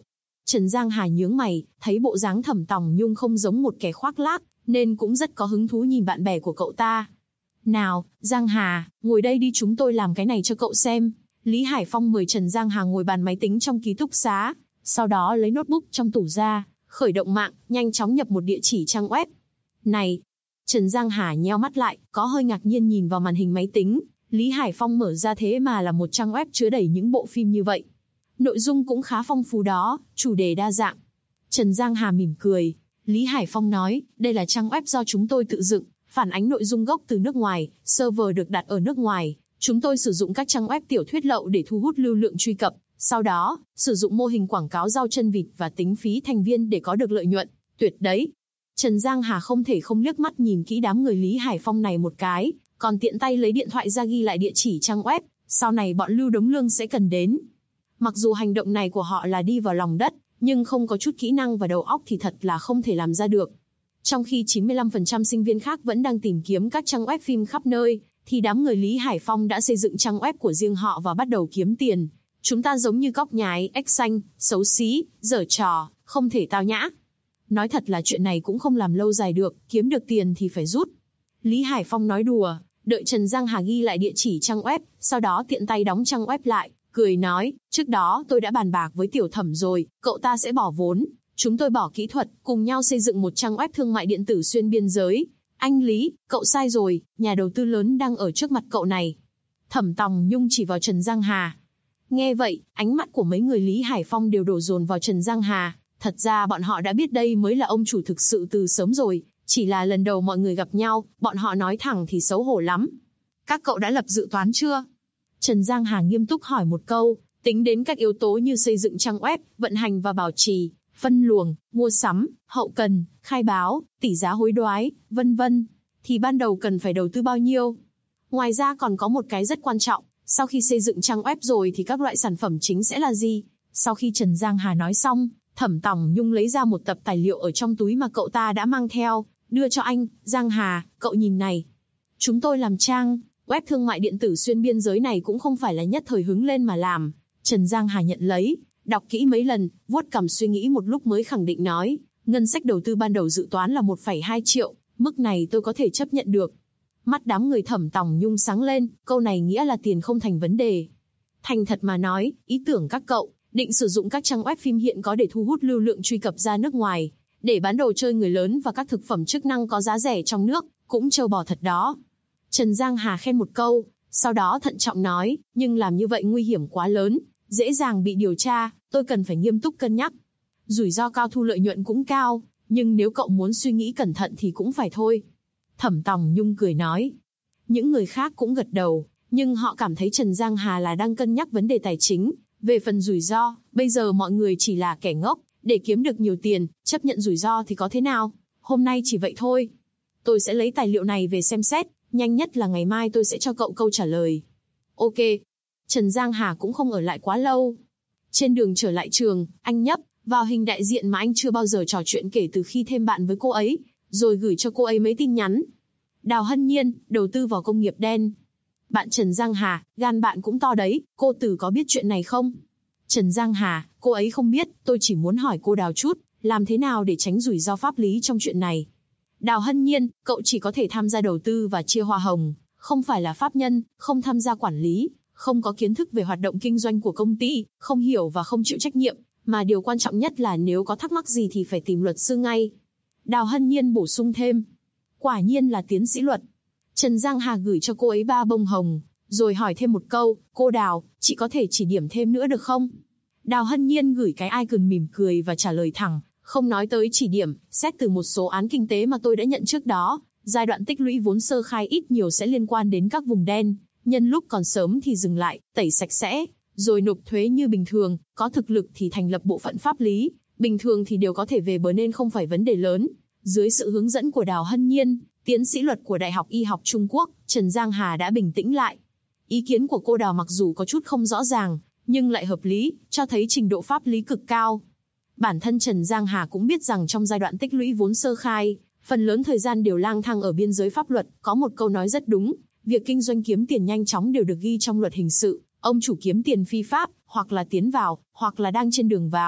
Trần Giang Hà nhướng mày, thấy bộ dáng Thẩm Tòng Nhung không giống một kẻ khoác lác, nên cũng rất có hứng thú nhìn bạn bè của cậu ta. Nào, Giang Hà, ngồi đây đi, chúng tôi làm cái này cho cậu xem. Lý Hải Phong mời Trần Giang Hà ngồi bàn máy tính trong ký túc xá, sau đó lấy notebook trong tủ ra, khởi động mạng, nhanh chóng nhập một địa chỉ trang web. Này! Trần Giang Hà nheo mắt lại, có hơi ngạc nhiên nhìn vào màn hình máy tính. Lý Hải Phong mở ra thế mà là một trang web chứa đầy những bộ phim như vậy. Nội dung cũng khá phong phú đó, chủ đề đa dạng. Trần Giang Hà mỉm cười. Lý Hải Phong nói, đây là trang web do chúng tôi tự dựng, phản ánh nội dung gốc từ nước ngoài, server được đặt ở nước ngoài. Chúng tôi sử dụng các trang web tiểu thuyết lậu để thu hút lưu lượng truy cập. Sau đó, sử dụng mô hình quảng cáo rau chân vịt và tính phí thành viên để có được lợi nhuận. Tuyệt đấy! Trần Giang Hà không thể không liếc mắt nhìn kỹ đám người Lý Hải Phong này một cái, còn tiện tay lấy điện thoại ra ghi lại địa chỉ trang web, sau này bọn Lưu Đống Lương sẽ cần đến. Mặc dù hành động này của họ là đi vào lòng đất, nhưng không có chút kỹ năng và đầu óc thì thật là không thể làm ra được. Trong khi 95% sinh viên khác vẫn đang tìm kiếm các trang web phim khắp nơi, thì đám người Lý Hải Phong đã xây dựng trang web của riêng họ và bắt đầu kiếm tiền. Chúng ta giống như cóc nhái, ếch xanh, xấu xí, giở trò, không thể tao nhã. Nói thật là chuyện này cũng không làm lâu dài được, kiếm được tiền thì phải rút. Lý Hải Phong nói đùa, đợi Trần Giang Hà ghi lại địa chỉ trang web, sau đó tiện tay đóng trang web lại, cười nói, trước đó tôi đã bàn bạc với Tiểu Thẩm rồi, cậu ta sẽ bỏ vốn, chúng tôi bỏ kỹ thuật, cùng nhau xây dựng một trang web thương mại điện tử xuyên biên giới. Anh Lý, cậu sai rồi, nhà đầu tư lớn đang ở trước mặt cậu này. Thẩm Tòng Nhung chỉ vào Trần Giang Hà. Nghe vậy, ánh mắt của mấy người Lý Hải Phong đều đổ dồn vào Trần Giang Hà. Thật ra bọn họ đã biết đây mới là ông chủ thực sự từ sớm rồi, chỉ là lần đầu mọi người gặp nhau, bọn họ nói thẳng thì xấu hổ lắm. Các cậu đã lập dự toán chưa? Trần Giang Hà nghiêm túc hỏi một câu, tính đến các yếu tố như xây dựng trang web, vận hành và bảo trì, phân luồng, mua sắm, hậu cần, khai báo, tỷ giá hối đoái, vân vân, thì ban đầu cần phải đầu tư bao nhiêu? Ngoài ra còn có một cái rất quan trọng, sau khi xây dựng trang web rồi thì các loại sản phẩm chính sẽ là gì? Sau khi Trần Giang Hà nói xong, Thẩm Tòng Nhung lấy ra một tập tài liệu ở trong túi mà cậu ta đã mang theo, đưa cho anh. Giang Hà, cậu nhìn này. Chúng tôi làm trang web thương mại điện tử xuyên biên giới này cũng không phải là nhất thời hứng lên mà làm. Trần Giang Hà nhận lấy, đọc kỹ mấy lần, vuốt cằm suy nghĩ một lúc mới khẳng định nói, ngân sách đầu tư ban đầu dự toán là 1,2 triệu, mức này tôi có thể chấp nhận được. Mắt đám người Thẩm Tòng Nhung sáng lên, câu này nghĩa là tiền không thành vấn đề. Thành thật mà nói, ý tưởng các cậu định sử dụng các trang web phim hiện có để thu hút lưu lượng truy cập ra nước ngoài, để bán đồ chơi người lớn và các thực phẩm chức năng có giá rẻ trong nước, cũng trâu bò thật đó. Trần Giang Hà khen một câu, sau đó thận trọng nói, nhưng làm như vậy nguy hiểm quá lớn, dễ dàng bị điều tra, tôi cần phải nghiêm túc cân nhắc. Rủi ro cao thu lợi nhuận cũng cao, nhưng nếu cậu muốn suy nghĩ cẩn thận thì cũng phải thôi. Thẩm Tòng Nhung cười nói. Những người khác cũng gật đầu, nhưng họ cảm thấy Trần Giang Hà là đang cân nhắc vấn đề tài chính. Về phần rủi ro, bây giờ mọi người chỉ là kẻ ngốc, để kiếm được nhiều tiền, chấp nhận rủi ro thì có thế nào? Hôm nay chỉ vậy thôi. Tôi sẽ lấy tài liệu này về xem xét, nhanh nhất là ngày mai tôi sẽ cho cậu câu trả lời. Ok. Trần Giang Hà cũng không ở lại quá lâu. Trên đường trở lại trường, anh nhấp vào hình đại diện mà anh chưa bao giờ trò chuyện kể từ khi thêm bạn với cô ấy, rồi gửi cho cô ấy mấy tin nhắn. Đào Hân Nhiên, đầu tư vào công nghiệp đen. Bạn Trần Giang Hà, gan bạn cũng to đấy, cô Từ có biết chuyện này không? Trần Giang Hà, cô ấy không biết, tôi chỉ muốn hỏi cô Đào chút, làm thế nào để tránh rủi ro pháp lý trong chuyện này. Đào Hân Nhiên, cậu chỉ có thể tham gia đầu tư và chia hoa hồng, không phải là pháp nhân, không tham gia quản lý, không có kiến thức về hoạt động kinh doanh của công ty, không hiểu và không chịu trách nhiệm, mà điều quan trọng nhất là nếu có thắc mắc gì thì phải tìm luật sư ngay. Đào Hân Nhiên bổ sung thêm. Quả nhiên là tiến sĩ luật. Trần Giang Hà gửi cho cô ấy 3 bông hồng, rồi hỏi thêm một câu, cô Đào, chị có thể chỉ điểm thêm nữa được không? Đào Hân Nhiên gửi cái icon mỉm cười và trả lời thẳng, không nói tới chỉ điểm, xét từ một số án kinh tế mà tôi đã nhận trước đó, giai đoạn tích lũy vốn sơ khai ít nhiều sẽ liên quan đến các vùng đen, nhân lúc còn sớm thì dừng lại, tẩy sạch sẽ, rồi nộp thuế như bình thường, có thực lực thì thành lập bộ phận pháp lý, bình thường thì đều có thể về bờ nên không phải vấn đề lớn. Dưới sự hướng dẫn của Đào Hân Nhiên, tiến sĩ luật của Đại học Y học Trung Quốc, Trần Giang Hà đã bình tĩnh lại. Ý kiến của cô Đào mặc dù có chút không rõ ràng, nhưng lại hợp lý, cho thấy trình độ pháp lý cực cao. Bản thân Trần Giang Hà cũng biết rằng trong giai đoạn tích lũy vốn sơ khai, phần lớn thời gian đều lang thang ở biên giới pháp luật, có một câu nói rất đúng, việc kinh doanh kiếm tiền nhanh chóng đều được ghi trong luật hình sự, ông chủ kiếm tiền phi pháp, hoặc là tiến vào, hoặc là đang trên đường vào,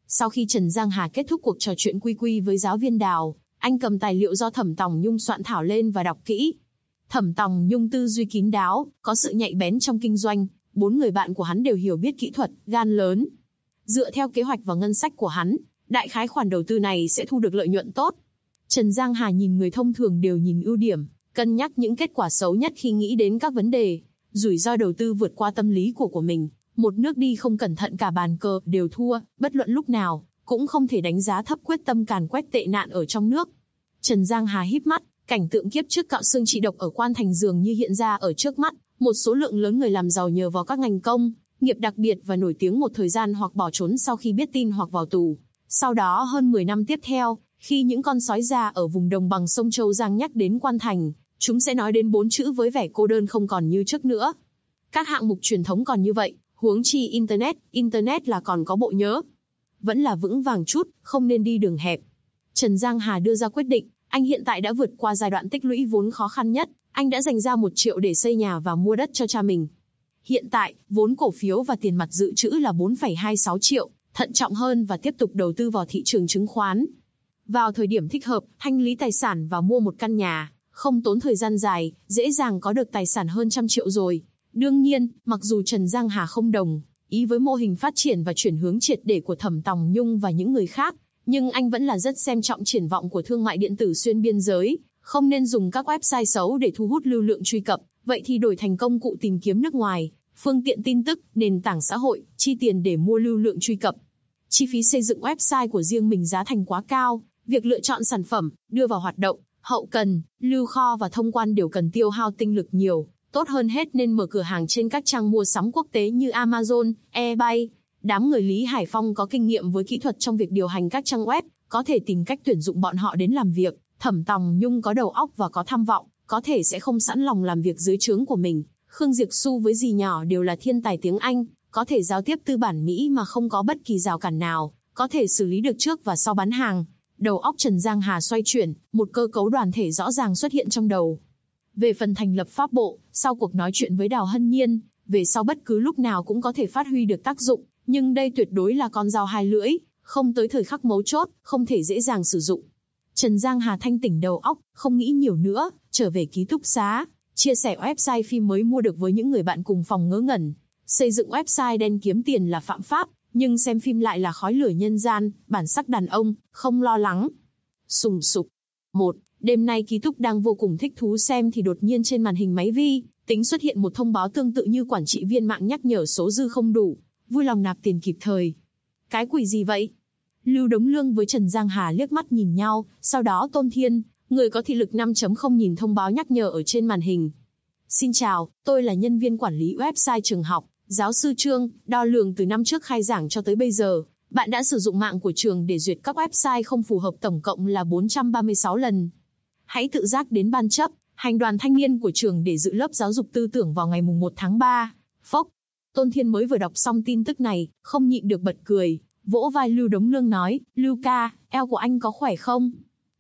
Sau khi Trần Giang Hà kết thúc cuộc trò chuyện quy quy với giáo viên Đào, anh cầm tài liệu do Thẩm Tòng Nhung soạn thảo lên và đọc kỹ. Thẩm Tòng Nhung tư duy kín đáo, có sự nhạy bén trong kinh doanh, 4 người bạn của hắn đều hiểu biết kỹ thuật, gan lớn. Dựa theo kế hoạch và ngân sách của hắn, đại khái khoản đầu tư này sẽ thu được lợi nhuận tốt. Trần Giang Hà nhìn người thông thường đều nhìn ưu điểm, cân nhắc những kết quả xấu nhất khi nghĩ đến các vấn đề. Rủi ro đầu tư vượt qua tâm lý của mình. Một nước đi không cẩn thận cả bàn cờ đều thua, bất luận lúc nào, cũng không thể đánh giá thấp quyết tâm càn quét tệ nạn ở trong nước. Trần Giang Hà híp mắt, cảnh tượng kiếp trước cạo xương trị độc ở Quan Thành dường như hiện ra ở trước mắt. Một số lượng lớn người làm giàu nhờ vào các ngành công, nghiệp đặc biệt và nổi tiếng một thời gian hoặc bỏ trốn sau khi biết tin hoặc vào tù. Sau đó hơn 10 năm tiếp theo, khi những con sói già ở vùng đồng bằng sông Châu Giang nhắc đến Quan Thành, chúng sẽ nói đến 4 chữ với vẻ cô đơn không còn như trước nữa. Các hạng mục truyền thống còn như vậy, huống chi Internet là còn có bộ nhớ. Vẫn là vững vàng chút, không nên đi đường hẹp. Trần Giang Hà đưa ra quyết định, anh hiện tại đã vượt qua giai đoạn tích lũy vốn khó khăn nhất, anh đã dành ra 1 triệu để xây nhà và mua đất cho cha mình. Hiện tại, vốn cổ phiếu và tiền mặt dự trữ là 4,26 triệu, thận trọng hơn và tiếp tục đầu tư vào thị trường chứng khoán. Vào thời điểm thích hợp, thanh lý tài sản và mua một căn nhà, không tốn thời gian dài, dễ dàng có được tài sản hơn 100 triệu rồi. Đương nhiên, mặc dù Trần Giang Hà không đồng ý với mô hình phát triển và chuyển hướng triệt để của Thẩm Tòng Nhung và những người khác, nhưng anh vẫn là rất xem trọng triển vọng của thương mại điện tử xuyên biên giới, không nên dùng các website xấu để thu hút lưu lượng truy cập, vậy thì đổi thành công cụ tìm kiếm nước ngoài, phương tiện tin tức, nền tảng xã hội, chi tiền để mua lưu lượng truy cập. Chi phí xây dựng website của riêng mình giá thành quá cao, việc lựa chọn sản phẩm, đưa vào hoạt động, hậu cần, lưu kho và thông quan đều cần tiêu hao tinh lực nhiều. Tốt hơn hết nên mở cửa hàng trên các trang mua sắm quốc tế như Amazon, eBay. Đám người Lý Hải Phong có kinh nghiệm với kỹ thuật trong việc điều hành các trang web, có thể tìm cách tuyển dụng bọn họ đến làm việc. Thẩm Tòng Nhung có đầu óc và có tham vọng, có thể sẽ không sẵn lòng làm việc dưới trướng của mình. Khương Diệp Xu với dì nhỏ đều là thiên tài tiếng Anh, có thể giao tiếp tư bản Mỹ mà không có bất kỳ rào cản nào, có thể xử lý được trước và sau bán hàng. Đầu óc Trần Giang Hà xoay chuyển, một cơ cấu đoàn thể rõ ràng xuất hiện trong đầu. Về phần thành lập pháp bộ, sau cuộc nói chuyện với Đào Hân Nhiên, về sau bất cứ lúc nào cũng có thể phát huy được tác dụng, nhưng đây tuyệt đối là con dao hai lưỡi, không tới thời khắc mấu chốt, không thể dễ dàng sử dụng. Trần Giang Hà thanh tỉnh đầu óc, không nghĩ nhiều nữa, trở về ký túc xá, chia sẻ website phim mới mua được với những người bạn cùng phòng ngớ ngẩn. Xây dựng website đen kiếm tiền là phạm pháp, nhưng xem phim lại là khói lửa nhân gian, bản sắc đàn ông, không lo lắng. Sùng sục. 1. Đêm nay ký túc đang vô cùng thích thú xem thì đột nhiên trên màn hình máy vi tính xuất hiện một thông báo tương tự như quản trị viên mạng nhắc nhở số dư không đủ, vui lòng nạp tiền kịp thời. Cái quỷ gì vậy? Lưu Đống Lương với Trần Giang Hà liếc mắt nhìn nhau, sau đó Tôn Thiên, người có thị lực 5.0 nhìn thông báo nhắc nhở ở trên màn hình. Xin chào, tôi là nhân viên quản lý website trường học, giáo sư Trương, đo lường từ năm trước khai giảng cho tới bây giờ. Bạn đã sử dụng mạng của trường để duyệt các website không phù hợp tổng cộng là 436 lần. Hãy tự giác đến ban chấp, hành đoàn thanh niên của trường để dự lớp giáo dục tư tưởng vào ngày 1 tháng 3. Phốc. Tôn Thiên mới vừa đọc xong tin tức này, không nhịn được bật cười, vỗ vai Lưu Đống Lương nói, Lưu ca, eo của anh có khỏe không?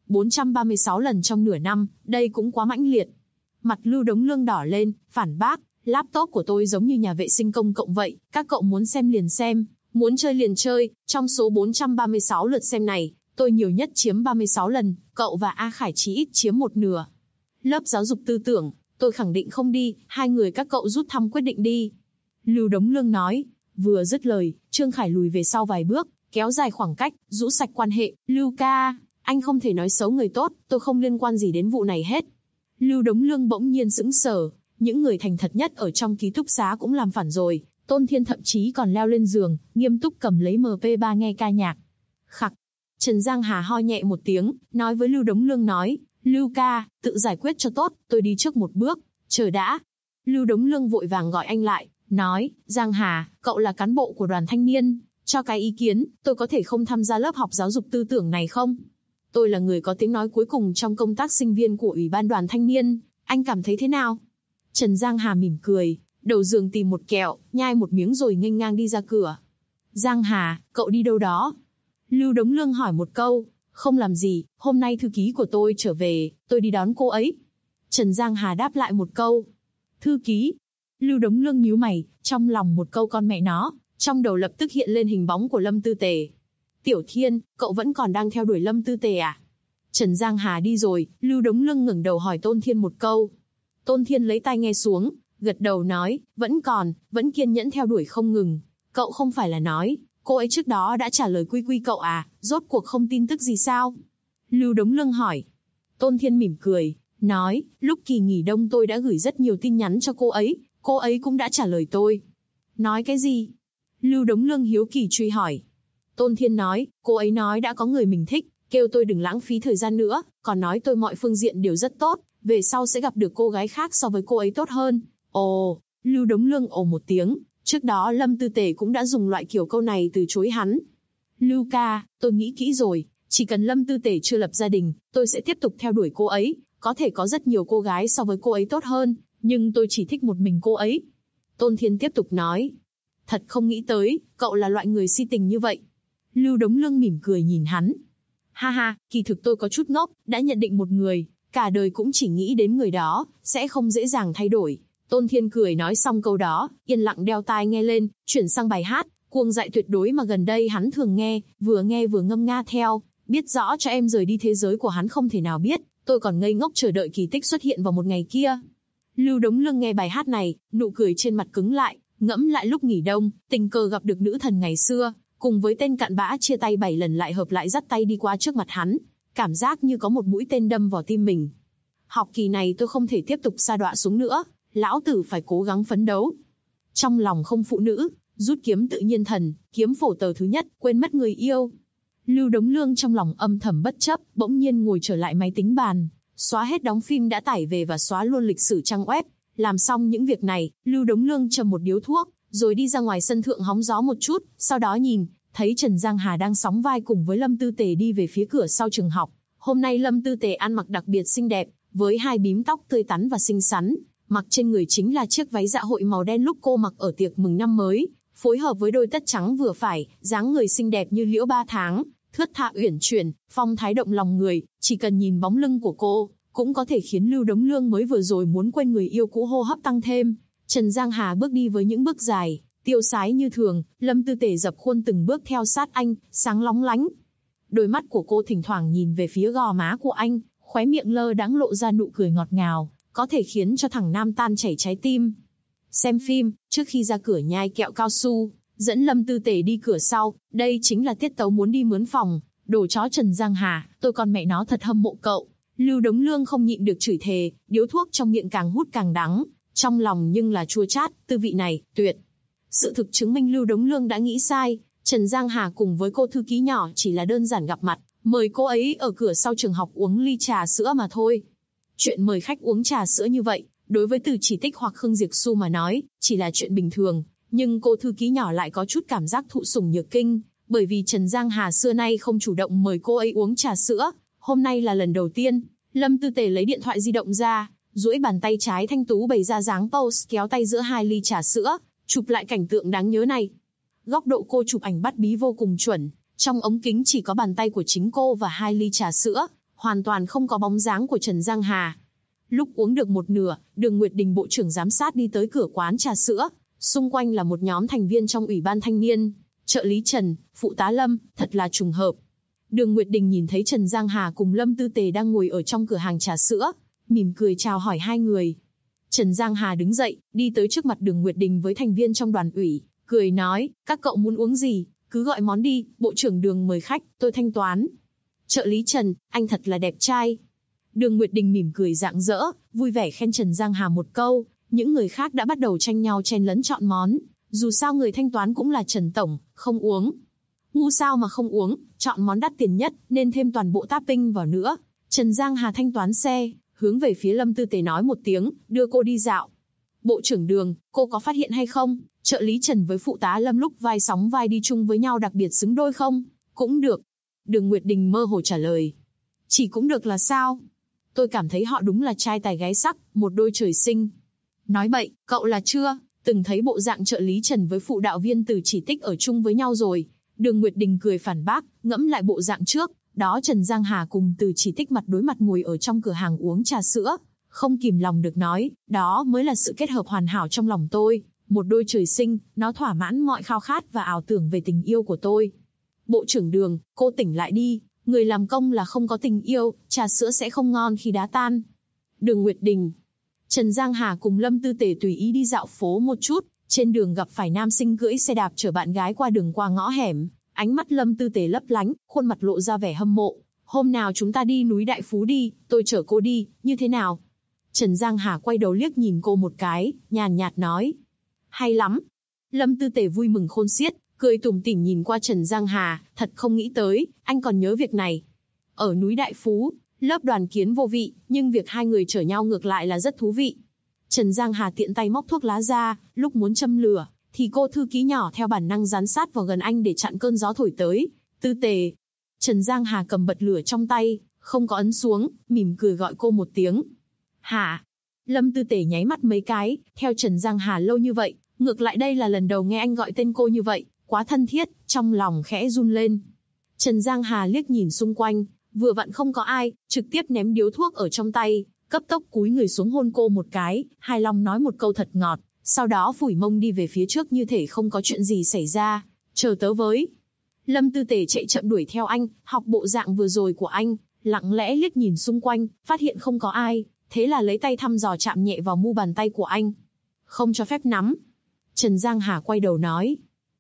436 lần trong nửa năm, đây cũng quá mãnh liệt. Mặt Lưu Đống Lương đỏ lên, phản bác, laptop của tôi giống như nhà vệ sinh công cộng vậy, các cậu muốn xem liền xem, muốn chơi liền chơi, trong số 436 lượt xem này, tôi nhiều nhất chiếm 36 lần, cậu và A Khải chỉ ít chiếm 1/2. Lớp giáo dục tư tưởng, tôi khẳng định không đi, hai người các cậu rút thăm quyết định đi. Lưu Đống Lương nói, vừa dứt lời, Trương Khải lùi về sau vài bước, kéo dài khoảng cách, rũ sạch quan hệ, Lưu ca, anh không thể nói xấu người tốt, tôi không liên quan gì đến vụ này hết. Lưu Đống Lương bỗng nhiên sững sờ, những người thành thật nhất ở trong ký túc xá cũng làm phản rồi, Tôn Thiên thậm chí còn leo lên giường, nghiêm túc cầm lấy MP3 nghe ca nhạc. Khặc. Trần Giang Hà ho nhẹ một tiếng, nói với Lưu Đống Lương nói, Lưu ca, tự giải quyết cho tốt, tôi đi trước một bước, chờ đã. Lưu Đống Lương vội vàng gọi anh lại, nói, Giang Hà, cậu là cán bộ của đoàn thanh niên, cho cái ý kiến, tôi có thể không tham gia lớp học giáo dục tư tưởng này không? Tôi là người có tiếng nói cuối cùng trong công tác sinh viên của Ủy ban đoàn thanh niên, anh cảm thấy thế nào? Trần Giang Hà mỉm cười, đầu giường tìm một kẹo, nhai một miếng rồi nghênh ngang đi ra cửa. Giang Hà, cậu đi đâu đó? Lưu Đống Lương hỏi một câu, không làm gì, hôm nay thư ký của tôi trở về, tôi đi đón cô ấy. Trần Giang Hà đáp lại một câu, thư ký. Lưu Đống Lương nhíu mày, trong lòng một câu con mẹ nó, trong đầu lập tức hiện lên hình bóng của Lâm Tư Tề. Tiểu Thiên, cậu vẫn còn đang theo đuổi Lâm Tư Tề à? Trần Giang Hà đi rồi, Lưu Đống Lương ngẩng đầu hỏi Tôn Thiên một câu. Tôn Thiên lấy tai nghe xuống, gật đầu nói, vẫn còn, vẫn kiên nhẫn theo đuổi không ngừng. Cậu không phải là nói, cô ấy trước đó đã trả lời quy cậu à, rốt cuộc không tin tức gì sao? Lưu Đống Lương hỏi. Tôn Thiên mỉm cười, nói, lúc kỳ nghỉ đông tôi đã gửi rất nhiều tin nhắn cho cô ấy cũng đã trả lời tôi. Nói cái gì? Lưu Đống Lương hiếu kỳ truy hỏi. Tôn Thiên nói, cô ấy nói đã có người mình thích, kêu tôi đừng lãng phí thời gian nữa, còn nói tôi mọi phương diện đều rất tốt, về sau sẽ gặp được cô gái khác so với cô ấy tốt hơn. Ồ, Lưu Đống Lương ồ một tiếng, trước đó Lâm Tư Tề cũng đã dùng loại kiểu câu này từ chối hắn. Lưu ca, tôi nghĩ kỹ rồi, chỉ cần Lâm Tư Tề chưa lập gia đình, tôi sẽ tiếp tục theo đuổi cô ấy, có thể có rất nhiều cô gái so với cô ấy tốt hơn, nhưng tôi chỉ thích một mình cô ấy. Tôn Thiên tiếp tục nói, thật không nghĩ tới, cậu là loại người si tình như vậy. Lưu Đống Lương mỉm cười nhìn hắn. Ha ha, kỳ thực tôi có chút ngốc, đã nhận định một người, cả đời cũng chỉ nghĩ đến người đó, sẽ không dễ dàng thay đổi. Tôn Thiên cười nói xong câu đó, yên lặng đeo tai nghe lên, chuyển sang bài hát, cuồng dại tuyệt đối mà gần đây hắn thường nghe vừa ngâm nga theo, biết rõ cho em rời đi thế giới của hắn không thể nào biết, tôi còn ngây ngốc chờ đợi kỳ tích xuất hiện vào một ngày kia. Lưu Đống Lương nghe bài hát này, nụ cười trên mặt cứng lại, ngẫm lại lúc nghỉ đông, tình cờ gặp được nữ thần ngày xưa, cùng với tên cặn bã chia tay 7 lần lại hợp lại dắt tay đi qua trước mặt hắn, cảm giác như có một mũi tên đâm vào tim mình. Học kỳ này tôi không thể tiếp tục sa đọa xuống nữa, lão tử phải cố gắng phấn đấu. Trong lòng không phụ nữ, rút kiếm tự nhiên thần, kiếm phổ tờ thứ nhất, quên mất người yêu. Lưu Đống Lương trong lòng âm thầm bất chấp, bỗng nhiên ngồi trở lại máy tính bàn, xóa hết đóng phim đã tải về và xóa luôn lịch sử trang web. Làm xong những việc này, Lưu Đống Lương châm một điếu thuốc, rồi đi ra ngoài sân thượng hóng gió một chút, sau đó nhìn, thấy Trần Giang Hà đang sóng vai cùng với Lâm Tư Tề đi về phía cửa sau trường học. Hôm nay Lâm Tư Tề ăn mặc đặc biệt xinh đẹp, với hai bím tóc tươi tắn và xinh xắn, mặc trên người chính là chiếc váy dạ hội màu đen lúc cô mặc ở tiệc mừng năm mới, phối hợp với đôi tất trắng vừa phải, dáng người xinh đẹp như liễu 3 tháng, thướt tha uyển chuyển, phong thái động lòng người, chỉ cần nhìn bóng lưng của cô, cũng có thể khiến Lưu Đống Lương mới vừa rồi muốn quên người yêu cũ hô hấp tăng thêm. Trần Giang Hà bước đi với những bước dài, tiêu sái như thường, Lâm Tư Tề dập khuôn từng bước theo sát anh, sáng lóng lánh. Đôi mắt của cô thỉnh thoảng nhìn về phía gò má của anh, khóe miệng lơ đãng lộ ra nụ cười ngọt ngào, có thể khiến cho thằng nam tan chảy trái tim. Xem phim, trước khi ra cửa nhai kẹo cao su, dẫn Lâm Tư Tề đi cửa sau, đây chính là tiết tấu muốn đi mướn phòng, đồ chó Trần Giang Hà, tôi con mẹ nó thật hâm mộ cậu. Lưu Đống Lương không nhịn được chửi thề, điếu thuốc trong miệng càng hút càng đắng, trong lòng nhưng là chua chát, tư vị này, tuyệt. Sự thực chứng minh Lưu Đống Lương đã nghĩ sai, Trần Giang Hà cùng với cô thư ký nhỏ chỉ là đơn giản gặp mặt, mời cô ấy ở cửa sau trường học uống ly trà sữa mà thôi. Chuyện mời khách uống trà sữa như vậy, đối với Từ Chỉ Tích hoặc Khương Diệp Xu mà nói, chỉ là chuyện bình thường, nhưng cô thư ký nhỏ lại có chút cảm giác thụ sủng nhược kinh, bởi vì Trần Giang Hà xưa nay không chủ động mời cô ấy uống trà sữa, hôm nay là lần đầu tiên. Lâm Tư Tề lấy điện thoại di động ra, duỗi bàn tay trái thanh tú bày ra dáng pose kéo tay giữa hai ly trà sữa, chụp lại cảnh tượng đáng nhớ này. Góc độ cô chụp ảnh bắt bí vô cùng chuẩn, trong ống kính chỉ có bàn tay của chính cô và hai ly trà sữa, hoàn toàn không có bóng dáng của Trần Giang Hà. Lúc uống được một nửa, Đường Nguyệt Đình bộ trưởng giám sát đi tới cửa quán trà sữa, xung quanh là một nhóm thành viên trong ủy ban thanh niên, trợ lý Trần, phụ tá Lâm, thật là trùng hợp. Đường Nguyệt Đình nhìn thấy Trần Giang Hà cùng Lâm Tư Tề đang ngồi ở trong cửa hàng trà sữa, mỉm cười chào hỏi hai người. Trần Giang Hà đứng dậy, đi tới trước mặt Đường Nguyệt Đình với thành viên trong đoàn ủy, cười nói, các cậu muốn uống gì, cứ gọi món đi, bộ trưởng Đường mời khách, tôi thanh toán. Trợ lý Trần, anh thật là đẹp trai. Đường Nguyệt Đình mỉm cười rạng rỡ, vui vẻ khen Trần Giang Hà một câu, những người khác đã bắt đầu tranh nhau chen lấn chọn món, dù sao người thanh toán cũng là Trần Tổng, không uống. Ngu sao mà không uống, chọn món đắt tiền nhất, nên thêm toàn bộ topping vào nữa. Trần Giang Hà thanh toán xe, hướng về phía Lâm Tư Tề nói một tiếng, đưa cô đi dạo. Bộ trưởng Đường, cô có phát hiện hay không, trợ lý Trần với phụ tá Lâm lúc vai sóng vai đi chung với nhau đặc biệt xứng đôi không? Cũng được. Đường Nguyệt Đình mơ hồ trả lời. Chỉ cũng được là sao? Tôi cảm thấy họ đúng là trai tài gái sắc, một đôi trời sinh. Nói bậy, cậu là chưa từng thấy bộ dạng trợ lý Trần với phụ đạo viên Từ Chỉ Tích ở chung với nhau rồi? Đường Nguyệt Đình cười phản bác, ngẫm lại bộ dạng trước, đó Trần Giang Hà cùng Từ Chỉ Tích mặt đối mặt ngồi ở trong cửa hàng uống trà sữa, không kìm lòng được nói, đó mới là sự kết hợp hoàn hảo trong lòng tôi, một đôi trời sinh, nó thỏa mãn mọi khao khát và ảo tưởng về tình yêu của tôi. Bộ trưởng Đường, cô tỉnh lại đi, người làm công là không có tình yêu, trà sữa sẽ không ngon khi đá tan. Đường Nguyệt Đình. Trần Giang Hà cùng Lâm Tư Tề tùy ý đi dạo phố một chút, trên đường gặp phải nam sinh cưỡi xe đạp chở bạn gái qua đường qua ngõ hẻm, ánh mắt Lâm Tư Tề lấp lánh, khuôn mặt lộ ra vẻ hâm mộ. Hôm nào chúng ta đi núi Đại Phú đi, tôi chở cô đi, như thế nào? Trần Giang Hà quay đầu liếc nhìn cô một cái, nhàn nhạt nói. Hay lắm. Lâm Tư Tề vui mừng khôn xiết, cười tủm tỉm nhìn qua Trần Giang Hà, thật không nghĩ tới, anh còn nhớ việc này. Ở núi Đại Phú, lớp đoàn kiến vô vị, nhưng việc hai người chở nhau ngược lại là rất thú vị. Trần Giang Hà tiện tay móc thuốc lá ra, lúc muốn châm lửa, thì cô thư ký nhỏ theo bản năng dán sát vào gần anh để chặn cơn gió thổi tới. Tư Tề. Trần Giang Hà cầm bật lửa trong tay, không có ấn xuống, mỉm cười gọi cô một tiếng. Hả? Lâm Tư Tề nháy mắt mấy cái, theo Trần Giang Hà lâu như vậy, ngược lại đây là lần đầu nghe anh gọi tên cô như vậy, quá thân thiết, trong lòng khẽ run lên. Trần Giang Hà liếc nhìn xung quanh, vừa vặn không có ai, trực tiếp ném điếu thuốc ở trong tay, cấp tốc cúi người xuống hôn cô một cái, hài lòng nói một câu thật ngọt, sau đó phủi mông đi về phía trước như thể không có chuyện gì xảy ra, chờ tớ với. Lâm Tư Tề chạy chậm đuổi theo anh, học bộ dạng vừa rồi của anh, lặng lẽ liếc nhìn xung quanh, phát hiện không có ai, thế là lấy tay thăm dò chạm nhẹ vào mu bàn tay của anh. Không cho phép nắm. Trần Giang Hà quay đầu nói.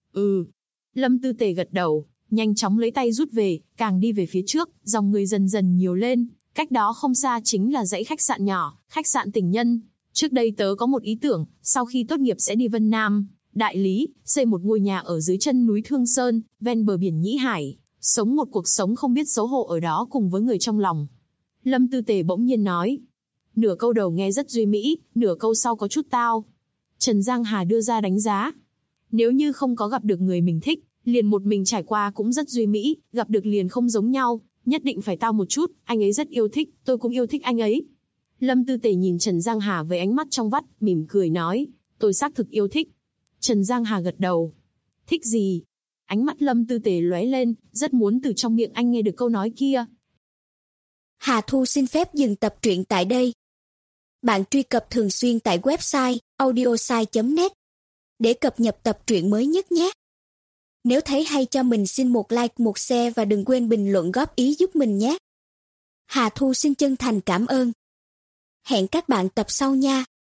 Lâm Tư Tề gật đầu, nhanh chóng lấy tay rút về, càng đi về phía trước, dòng người dần dần nhiều lên, cách đó không xa chính là dãy khách sạn nhỏ, khách sạn Tình Nhân. Trước đây tớ có một ý tưởng, sau khi tốt nghiệp sẽ đi Vân Nam, Đại Lý, xây một ngôi nhà ở dưới chân núi Thương Sơn, ven bờ biển Nhĩ Hải, sống một cuộc sống không biết xấu hổ ở đó cùng với người trong lòng. Lâm Tư Tề bỗng nhiên nói. Nửa câu đầu nghe rất duy mỹ, nửa câu sau có chút tao. Trần Giang Hà đưa ra đánh giá. Nếu như không có gặp được người mình thích, liền một mình trải qua cũng rất duy mỹ, gặp được liền không giống nhau, nhất định phải tao một chút, anh ấy rất yêu thích, tôi cũng yêu thích anh ấy. Lâm Tư Tề nhìn Trần Giang Hà với ánh mắt trong vắt, mỉm cười nói, tôi xác thực yêu thích. Trần Giang Hà gật đầu. Thích gì? Ánh mắt Lâm Tư Tề lóe lên, rất muốn từ trong miệng anh nghe được câu nói kia. Hà Thu xin phép dừng tập truyện tại đây. Bạn truy cập thường xuyên tại website audiosai.net để cập nhật tập truyện mới nhất nhé. Nếu thấy hay cho mình xin một like, một share và đừng quên bình luận góp ý giúp mình nhé. Hà Thu xin chân thành cảm ơn. Hẹn các bạn tập sau nha.